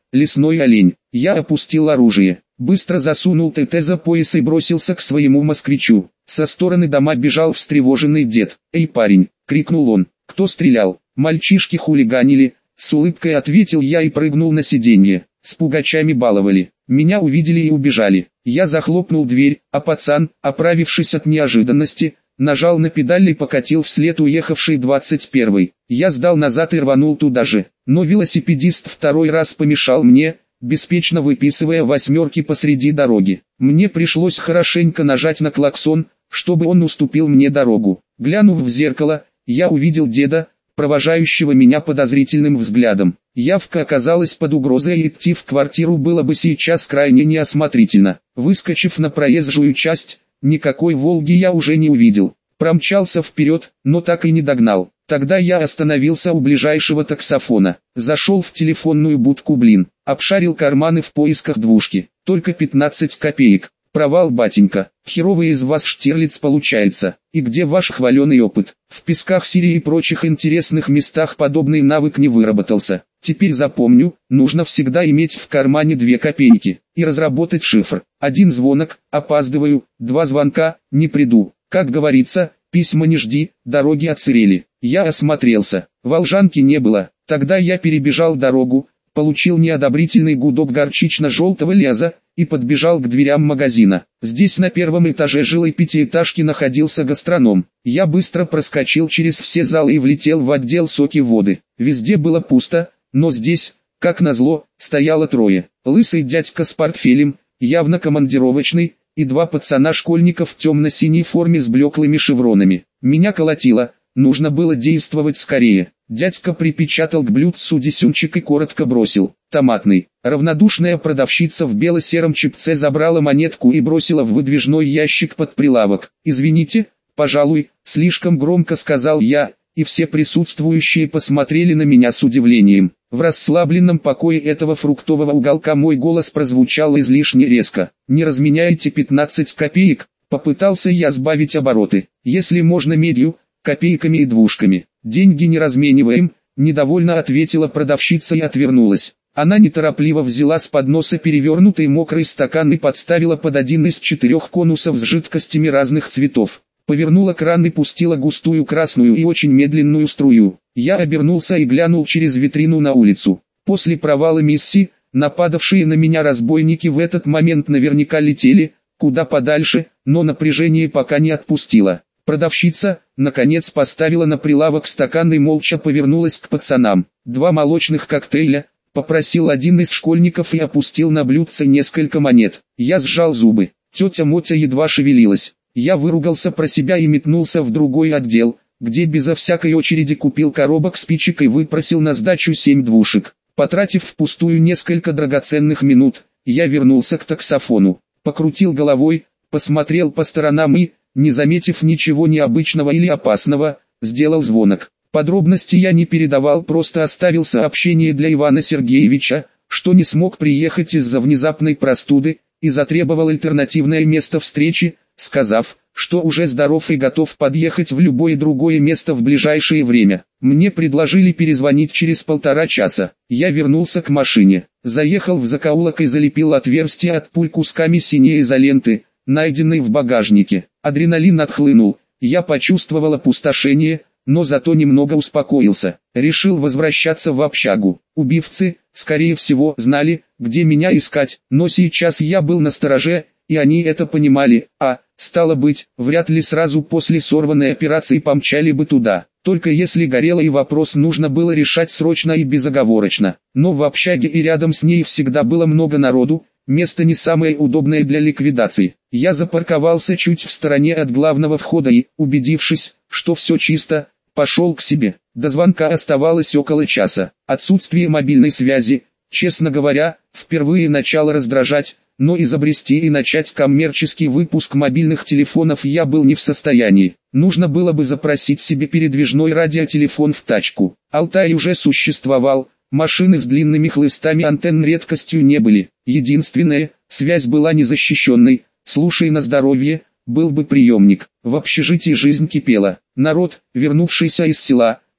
лесной олень. Я опустил оружие, быстро засунул ТТ за пояс и бросился к своему москвичу. Со стороны дома бежал встревоженный дед. «Эй, парень!» — крикнул он. «Кто стрелял?» «Мальчишки хулиганили», — с улыбкой ответил я и прыгнул на сиденье. «С пугачами баловали. Меня увидели и убежали». Я захлопнул дверь, а пацан, оправившись от неожиданности, нажал на педаль и покатил вслед уехавшей двадцать первой. Я сдал назад и рванул туда же, но велосипедист второй раз помешал мне, беспечно выписывая восьмерки посреди дороги. Мне пришлось хорошенько нажать на клаксон, чтобы он уступил мне дорогу. Глянув в зеркало, я увидел деда, провожающего меня подозрительным взглядом. Явка оказалась под угрозой, и идти в квартиру было бы сейчас крайне неосмотрительно. Выскочив на проезжую часть, никакой «Волги» я уже не увидел. Промчался вперед, но так и не догнал. Тогда я остановился у ближайшего таксофона. Зашел в телефонную будку, блин. Обшарил карманы в поисках двушки. Только пятнадцать копеек. Провал, батенька. Херовый из вас Штирлиц получается. И где ваш хваленый опыт? В песках Сирии и прочих интересных местах подобный навык не выработался. Теперь запомню, нужно всегда иметь в кармане две копейки. И разработать шифр. Один звонок, опаздываю, два звонка, не приду. Как говорится, письма не жди, дороги отсырели. Я осмотрелся. Волжанки не было. Тогда я перебежал дорогу, получил неодобрительный гудок горчично-желтого ляза и подбежал к дверям магазина. Здесь на первом этаже жилой пятиэтажки находился гастроном. Я быстро проскочил через все залы и влетел в отдел соки воды. Везде было пусто, но здесь, как назло, стояло трое. Лысый дядька с портфелем, явно командировочный, и два пацана-школьника в темно-синей форме с блеклыми шевронами. Меня колотило, нужно было действовать скорее. Дядька припечатал к блюдцу десюнчик и коротко бросил: «Томатный». Равнодушная продавщица в бело-сером чепце забрала монетку и бросила в выдвижной ящик под прилавок. «Извините, пожалуй», — слишком громко сказал я, и все присутствующие посмотрели на меня с удивлением. В расслабленном покое этого фруктового уголка мой голос прозвучал излишне резко. «Не разменяйте пятнадцать копеек», — попытался я сбавить обороты. «Если можно медью, копейками и двушками. Деньги не размениваем», — недовольно ответила продавщица и отвернулась. Она неторопливо взяла с подноса перевернутый мокрый стакан и подставила под один из четырех конусов с жидкостями разных цветов. Повернула кран и пустила густую красную и очень медленную струю. Я обернулся и глянул через витрину на улицу. После провала миссии, нападавшие на меня разбойники в этот момент наверняка летели куда подальше, но напряжение пока не отпустило. Продавщица, наконец, поставила на прилавок стакан и молча повернулась к пацанам. «Два молочных коктейля», — попросил один из школьников и опустил на блюдце несколько монет. Я сжал зубы. Тетя Мотя едва шевелилась. Я выругался про себя и метнулся в другой отдел, где безо всякой очереди купил коробок спичек и выпросил на сдачу семь двушек. Потратив впустую несколько драгоценных минут, я вернулся к таксофону. Покрутил головой, посмотрел по сторонам и, не заметив ничего необычного или опасного, сделал звонок. Подробности я не передавал, просто оставил сообщение для Ивана Сергеевича, что не смог приехать из-за внезапной простуды, и затребовал альтернативное место встречи, сказав, что уже здоров и готов подъехать в любое другое место в ближайшее время. Мне предложили перезвонить через полтора часа. Я вернулся к машине, заехал в закоулок и залепил отверстие от пуль кусками синей изоленты, найденной в багажнике. Адреналин отхлынул, я почувствовал опустошение, но зато немного успокоился. Решил возвращаться в общагу. Убивцы, скорее всего, знали, где меня искать, но сейчас я был настороже, и они это понимали, а, стало быть, вряд ли сразу после сорванной операции помчали бы туда. Только если горело и вопрос нужно было решать срочно и безоговорочно. Но в общаге и рядом с ней всегда было много народу, место не самое удобное для ликвидации. Я запарковался чуть в стороне от главного входа и, убедившись, что все чисто, пошел к себе. До звонка оставалось около часа. Отсутствие мобильной связи, честно говоря, впервые начало раздражать, но изобрести и начать коммерческий выпуск мобильных телефонов я был не в состоянии. Нужно было бы запросить себе передвижной радиотелефон в тачку. Алтай уже существовал, машины с длинными хлыстами антенн редкостью не были. Единственная, связь была незащищенной, слушай на здоровье, был бы приемник. В общежитии жизнь кипела. Народ, вернувшийся из села,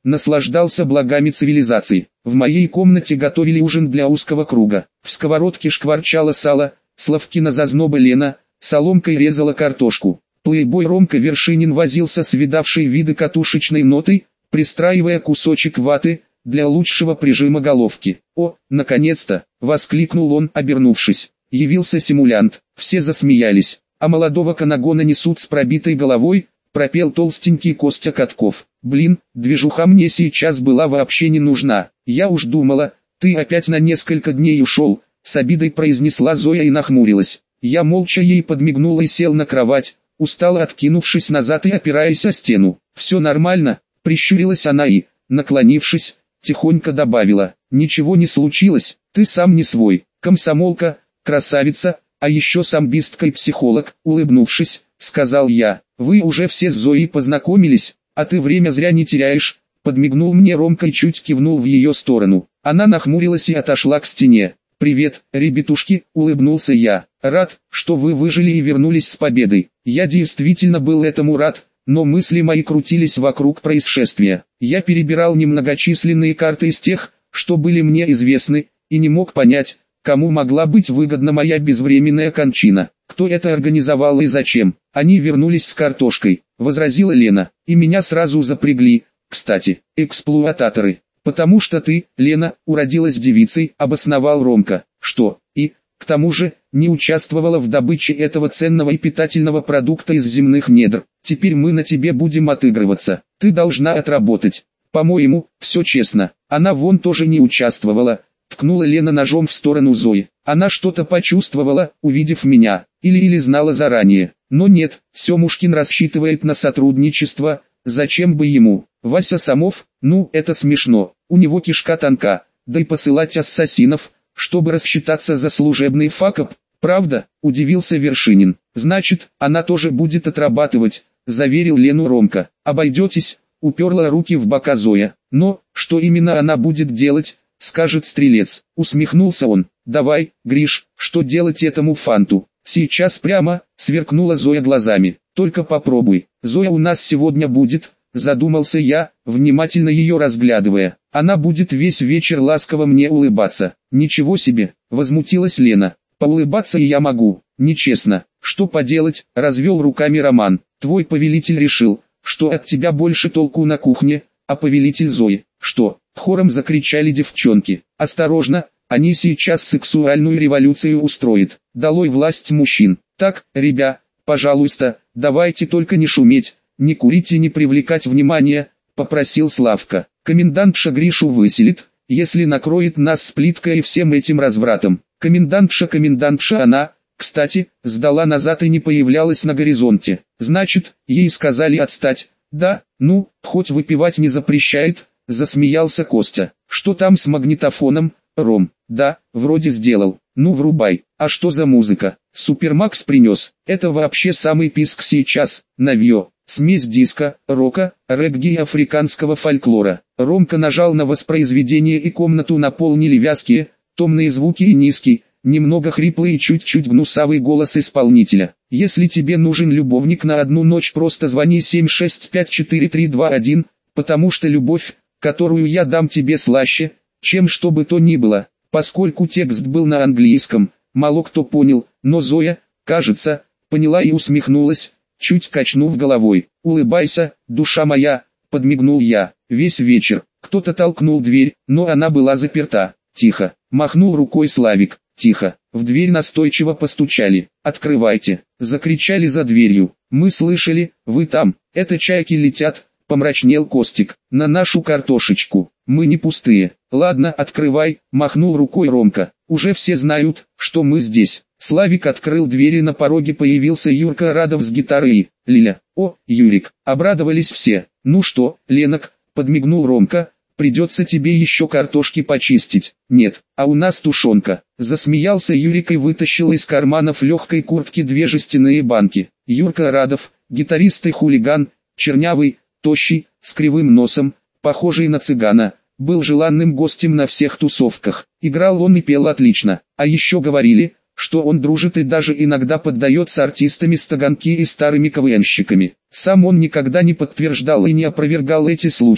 наслаждался благами цивилизации. В моей комнате готовили ужин для узкого круга. В сковородке шкварчало сало, Славкина зазноба Лена, соломкой резала картошку. Плейбой Ромка Вершинин возился с видавшей виды катушечной нотой, пристраивая кусочек ваты, для лучшего прижима головки. «О, наконец-то!» — воскликнул он, обернувшись. Явился симулянт. Все засмеялись. «А молодого канагона несут с пробитой головой», — пропел толстенький Костя Катков. «Блин, движуха мне сейчас была вообще не нужна. Я уж думала, ты опять на несколько дней ушел», — с обидой произнесла Зоя и нахмурилась. Я молча ей подмигнул и сел на кровать, устало откинувшись назад и опираясь о стену. «Все нормально», — прищурилась она и, наклонившись, тихонько добавила. «Ничего не случилось, ты сам не свой, комсомолка, красавица, а еще самбистка и психолог», — улыбнувшись, сказал я. «Вы уже все с Зоей познакомились, а ты время зря не теряешь», — подмигнул мне Ромка и чуть кивнул в ее сторону. Она нахмурилась и отошла к стене. «Привет, ребятушки», — улыбнулся я. «Рад, что вы выжили и вернулись с победой». Я действительно был этому рад, но мысли мои крутились вокруг происшествия. Я перебирал немногочисленные карты из тех, что были мне известны, и не мог понять, кому могла быть выгодна моя безвременная кончина. «Кто это организовал и зачем?» «Они вернулись с картошкой», — возразила Лена, — «и меня сразу запрягли. Кстати, эксплуататоры. Потому что ты, Лена, уродилась девицей», — обосновал Ромка. «Что, и, к тому же, не участвовала в добыче этого ценного и питательного продукта из земных недр. Теперь мы на тебе будем отыгрываться. Ты должна отработать. По-моему, все честно. Она вон тоже не участвовала», — ткнула Лена ножом в сторону Зои. «Она что-то почувствовала, увидев меня, или или знала заранее. Но нет, Семушкин рассчитывает на сотрудничество, зачем бы ему? Вася Самов, ну это смешно, у него кишка тонка, да и посылать ассасинов, чтобы рассчитаться за служебный факап, правда?» — удивился Вершинин. «Значит, она тоже будет отрабатывать», — заверил Лену Ромка. «Обойдетесь», — уперла руки в бока Зоя. «Но, что именно она будет делать, скажет стрелец», — усмехнулся он. «Давай, Гриш, что делать этому фанту?» «Сейчас прямо», — сверкнула Зоя глазами. «Только попробуй. Зоя у нас сегодня будет», — задумался я, внимательно ее разглядывая. «Она будет весь вечер ласково мне улыбаться». «Ничего себе», — возмутилась Лена. «Поулыбаться и я могу». «Нечестно». «Что поделать», — развел руками Роман. «Твой повелитель решил, что от тебя больше толку на кухне, а повелитель Зои». «Что?» — хором закричали девчонки. «Осторожно, они сейчас сексуальную революцию устроят. Долой власть мужчин». «Так, ребя, пожалуйста, давайте только не шуметь, не курить и не привлекать внимания», — попросил Славка. «Комендантша Гришу выселит, если накроет нас с плиткой и всем этим развратом». Комендантша, комендантша она, кстати, сдала назад и не появлялась на горизонте. «Значит, ей сказали отстать». «Да, ну, хоть выпивать не запрещает», — засмеялся Костя. «Что там с магнитофоном, Ром?» «Да, вроде сделал». «Ну врубай». «А что за музыка?» «Супермакс принес». «Это вообще самый писк сейчас, новье. Смесь диска, рока, регги и африканского фольклора». Ромка нажал на воспроизведение, и комнату наполнили вязкие, томные звуки и низкий, немного хриплый и чуть-чуть гнусавый голос исполнителя. «Если тебе нужен любовник на одну ночь, просто звони семь шесть пять четыре три два один, потому что любовь, которую я дам тебе, слаще, чем что бы то ни было». Поскольку текст был на английском, мало кто понял, но Зоя, кажется, поняла и усмехнулась, чуть качнув головой. «Улыбайся, душа моя», — подмигнул я. Весь вечер кто-то толкнул дверь, но она была заперта. «Тихо», — махнул рукой Славик. «Тихо». В дверь настойчиво постучали. «Открывайте», — закричали за дверью. «Мы слышали, вы там, это чайки летят», — помрачнел Костик. «На нашу картошечку. Мы не пустые». «Ладно, открывай», — махнул рукой Ромка. «Уже все знают, что мы здесь». Славик открыл дверь, и на пороге появился Юрка Радов с гитарой и Лиля. «О, Юрик», — обрадовались все. «Ну что, Ленок», — подмигнул Ромка, — «придется тебе еще картошки почистить». «Нет, а у нас тушенка». Засмеялся Юрик и вытащил из карманов легкой куртки две жестяные банки. Юрка Радов, гитарист и хулиган, чернявый, тощий, с кривым носом, похожий на цыгана, был желанным гостем на всех тусовках. Играл он и пел отлично, а еще говорили, что он дружит и даже иногда поддается артистами с Таганки и старыми КВНщиками. Сам он никогда не подтверждал и не опровергал эти слухи,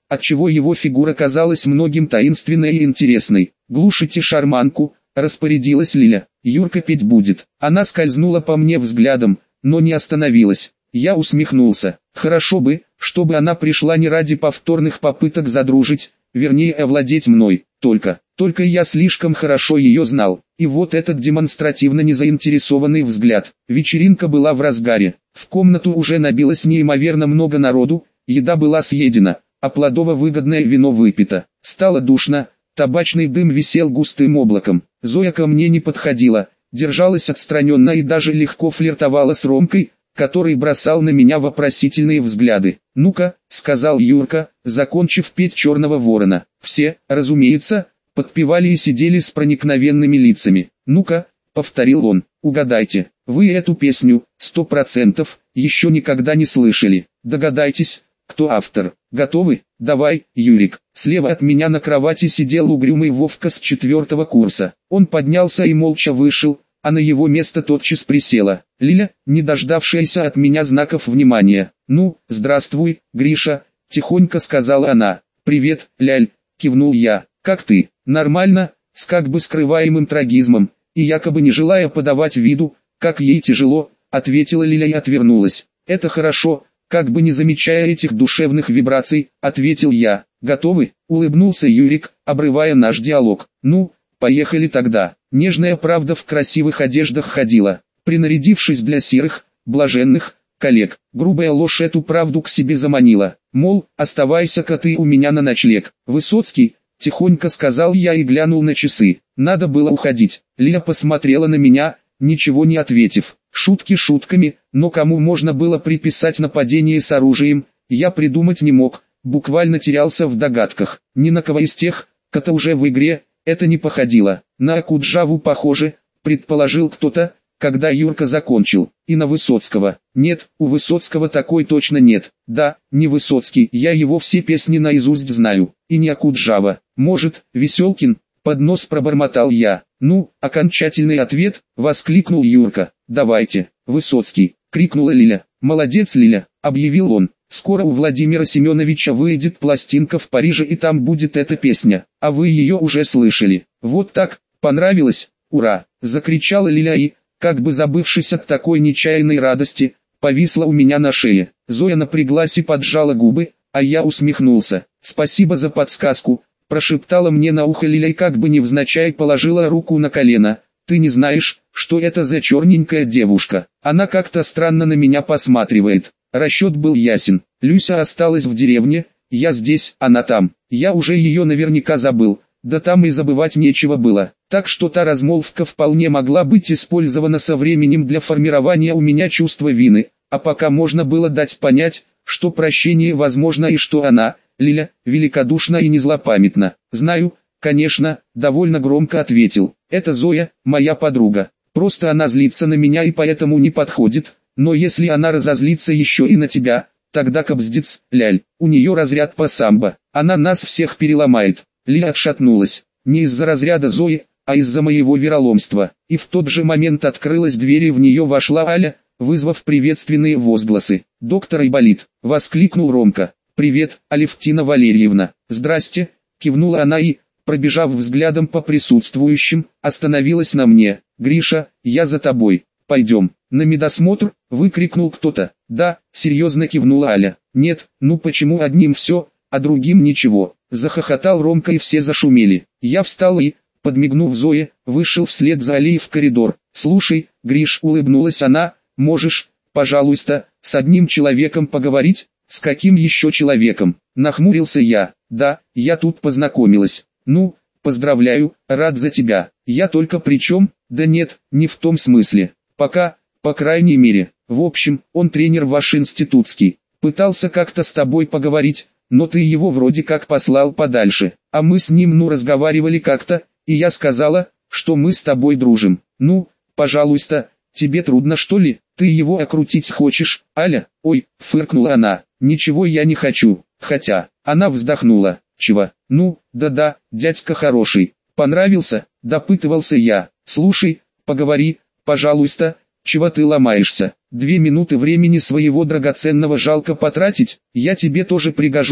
отчего его фигура казалась многим таинственной и интересной. «Глушите шарманку», — распорядилась Лиля. «Юрка петь будет». Она скользнула по мне взглядом, но не остановилась. Я усмехнулся. Хорошо бы, чтобы она пришла не ради повторных попыток задружить, вернее овладеть мной, только, только я слишком хорошо ее знал. И вот этот демонстративно незаинтересованный взгляд. Вечеринка была в разгаре. В комнату уже набилось неимоверно много народу, еда была съедена, а плодово-выгодное вино выпито. Стало душно, табачный дым висел густым облаком. Зоя ко мне не подходила, держалась отстраненно и даже легко флиртовала с Ромкой, который бросал на меня вопросительные взгляды. «Ну-ка», — сказал Юрка, закончив петь «Черного ворона». Все, разумеется, подпевали и сидели с проникновенными лицами. «Ну-ка», — повторил он, — «угадайте, вы эту песню, сто процентов, еще никогда не слышали. Догадайтесь, кто автор. Готовы? Давай, Юрик». Слева от меня на кровати сидел угрюмый Вовка с четвертого курса. Он поднялся и молча вышел, а на его место тотчас присела Лиля, не дождавшаяся от меня знаков внимания. «Ну, здравствуй, Гриша», — тихонько сказала она. «Привет, Ляль», — кивнул я. «Как ты?» «Нормально», с как бы скрываемым трагизмом, и якобы не желая подавать виду, как ей тяжело, ответила Лиля и отвернулась. «Это хорошо», как бы не замечая этих душевных вибраций, ответил я. «Готовы?» — улыбнулся Юрик, обрывая наш диалог. «Ну, поехали тогда». Нежная правда в красивых одеждах ходила, принарядившись для серых, блаженных, коллег. Грубая ложь эту правду к себе заманила. Мол, оставайся-ка ты у меня на ночлег. Высоцкий, тихонько сказал я и глянул на часы. Надо было уходить. Лиля посмотрела на меня, ничего не ответив. Шутки шутками, но кому можно было приписать нападение с оружием, я придумать не мог, буквально терялся в догадках. Ни на кого из тех, кто уже в игре, это не походило. На Акуджаву похоже, предположил кто-то, когда Юрка закончил. И на Высоцкого. Нет, у Высоцкого такой точно нет. Да, не Высоцкий, я его все песни наизусть знаю. И не Акуджава. Может, Веселкин? Под нос пробормотал я. Ну, окончательный ответ, воскликнул Юрка. Давайте, Высоцкий, крикнула Лиля. Молодец, Лиля, объявил он. Скоро у Владимира Семеновича выйдет пластинка в Париже и там будет эта песня, а вы ее уже слышали. Вот так, понравилось? Ура! Закричала Лиля и, как бы забывшись от такой нечаянной радости, повисла у меня на шее. Зоя напряглась и поджала губы, а я усмехнулся. Спасибо за подсказку, прошептала мне на ухо Лиля и как бы невзначай положила руку на колено. Ты не знаешь, что это за черненькая девушка? Она как-то странно на меня посматривает. Расчет был ясен. Люся осталась в деревне, я здесь, она там. Я уже ее наверняка забыл, да там и забывать нечего было. Так что та размолвка вполне могла быть использована со временем для формирования у меня чувства вины, а пока можно было дать понять, что прощение возможно и что она, Лиля, великодушна и не злопамятна. Знаю, конечно, довольно громко ответил. Это Зоя, моя подруга. Просто она злится на меня и поэтому не подходит. Но если она разозлится еще и на тебя, тогда кобздец, Ляль, у нее разряд по самбо, она нас всех переломает. Лиля отшатнулась, не из-за разряда Зои, а из-за моего вероломства, и в тот же момент открылась дверь и в нее вошла Аля, вызвав приветственные возгласы. «Доктор Айболит!» — воскликнул Ромка. «Привет, Алевтина Валерьевна!» «Здрасте!» — кивнула она и, пробежав взглядом по присутствующим, остановилась на мне. «Гриша, я за тобой, пойдем». «На медосмотр?» — выкрикнул кто-то. «Да», — серьезно кивнула Аля. «Нет, ну почему одним все, а другим ничего?» Захохотал Ромка и все зашумели. Я встал и, подмигнув Зое, вышел вслед за Алей в коридор. «Слушай, Гриш», — улыбнулась она, — «можешь, пожалуйста, с одним человеком поговорить?» «С каким еще человеком?» — нахмурился я. «Да, я тут познакомилась». «Ну, поздравляю, рад за тебя. Я только при чем?» «Да нет, не в том смысле. Пока, по крайней мере. В общем, он тренер ваш институтский. Пытался как-то с тобой поговорить, но ты его вроде как послал подальше. А мы с ним ну разговаривали как-то, и я сказала, что мы с тобой дружим. Ну, пожалуйста, тебе трудно что ли? Ты его окрутить хочешь, Аля?» «Ой», — фыркнула она, — «ничего я не хочу». Хотя, она вздохнула. «Чего? Ну, да-да, дядька хороший. Понравился?» — допытывался я. «Слушай, поговори, пожалуйста, чего ты ломаешься? Две минуты времени своего драгоценного жалко потратить, я тебе тоже пригожусь,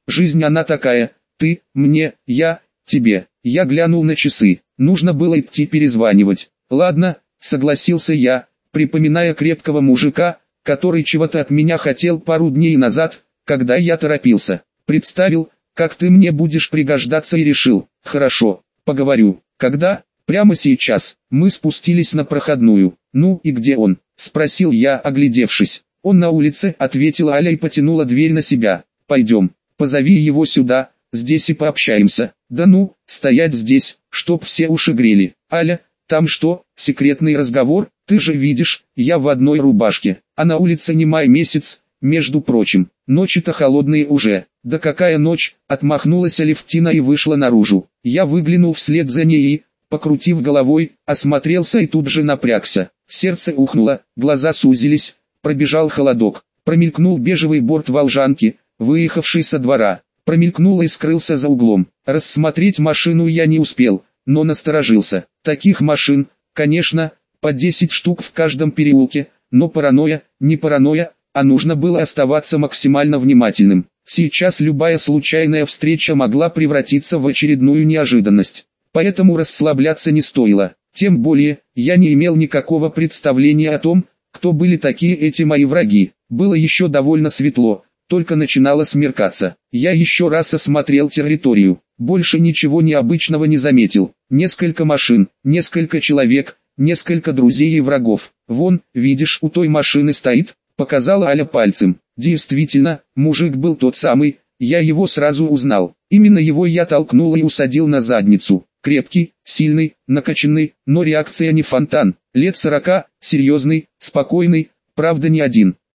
жизнь она такая, ты, мне, я, тебе. Я глянул на часы, нужно было идти перезванивать. Ладно, согласился я, припоминая крепкого мужика, который чего-то от меня хотел пару дней назад, когда я торопился. Представил, как ты мне будешь пригождаться и решил, хорошо, поговорю. Когда? Прямо сейчас. Мы спустились на проходную. Ну и где он? Спросил я, оглядевшись. Он на улице, ответила Аля и потянула дверь на себя. Пойдем, позови его сюда, здесь и пообщаемся. Да ну, стоять здесь, чтоб все уши грели. Аля, там что, секретный разговор? Ты же видишь, я в одной рубашке, а на улице не май месяц, между прочим. Ночи-то холодные уже. Да какая ночь, отмахнулась Алевтина и вышла наружу. Я выглянул вслед за ней и, покрутив головой, осмотрелся и тут же напрягся. Сердце ухнуло, глаза сузились, пробежал холодок. Промелькнул бежевый борт волжанки, выехавший со двора. Промелькнул и скрылся за углом. Рассмотреть машину я не успел, но насторожился. Таких машин, конечно, по десять штук в каждом переулке, но паранойя, не паранойя, а нужно было оставаться максимально внимательным. Сейчас любая случайная встреча могла превратиться в очередную неожиданность. Поэтому расслабляться не стоило. Тем более, я не имел никакого представления о том, кто были такие эти мои враги. Было еще довольно светло, только начинало смеркаться. Я еще раз осмотрел территорию. Больше ничего необычного не заметил. Несколько машин, несколько человек, несколько друзей и врагов. Вон, видишь, у той машины стоит, показала Аля пальцем. Действительно, мужик был тот самый, я его сразу узнал. Именно его я толкнул и усадил на задницу. Крепкий, сильный, накачанный, но реакция не фонтан. Лет сорока, серьезный, спокойный, правда не один.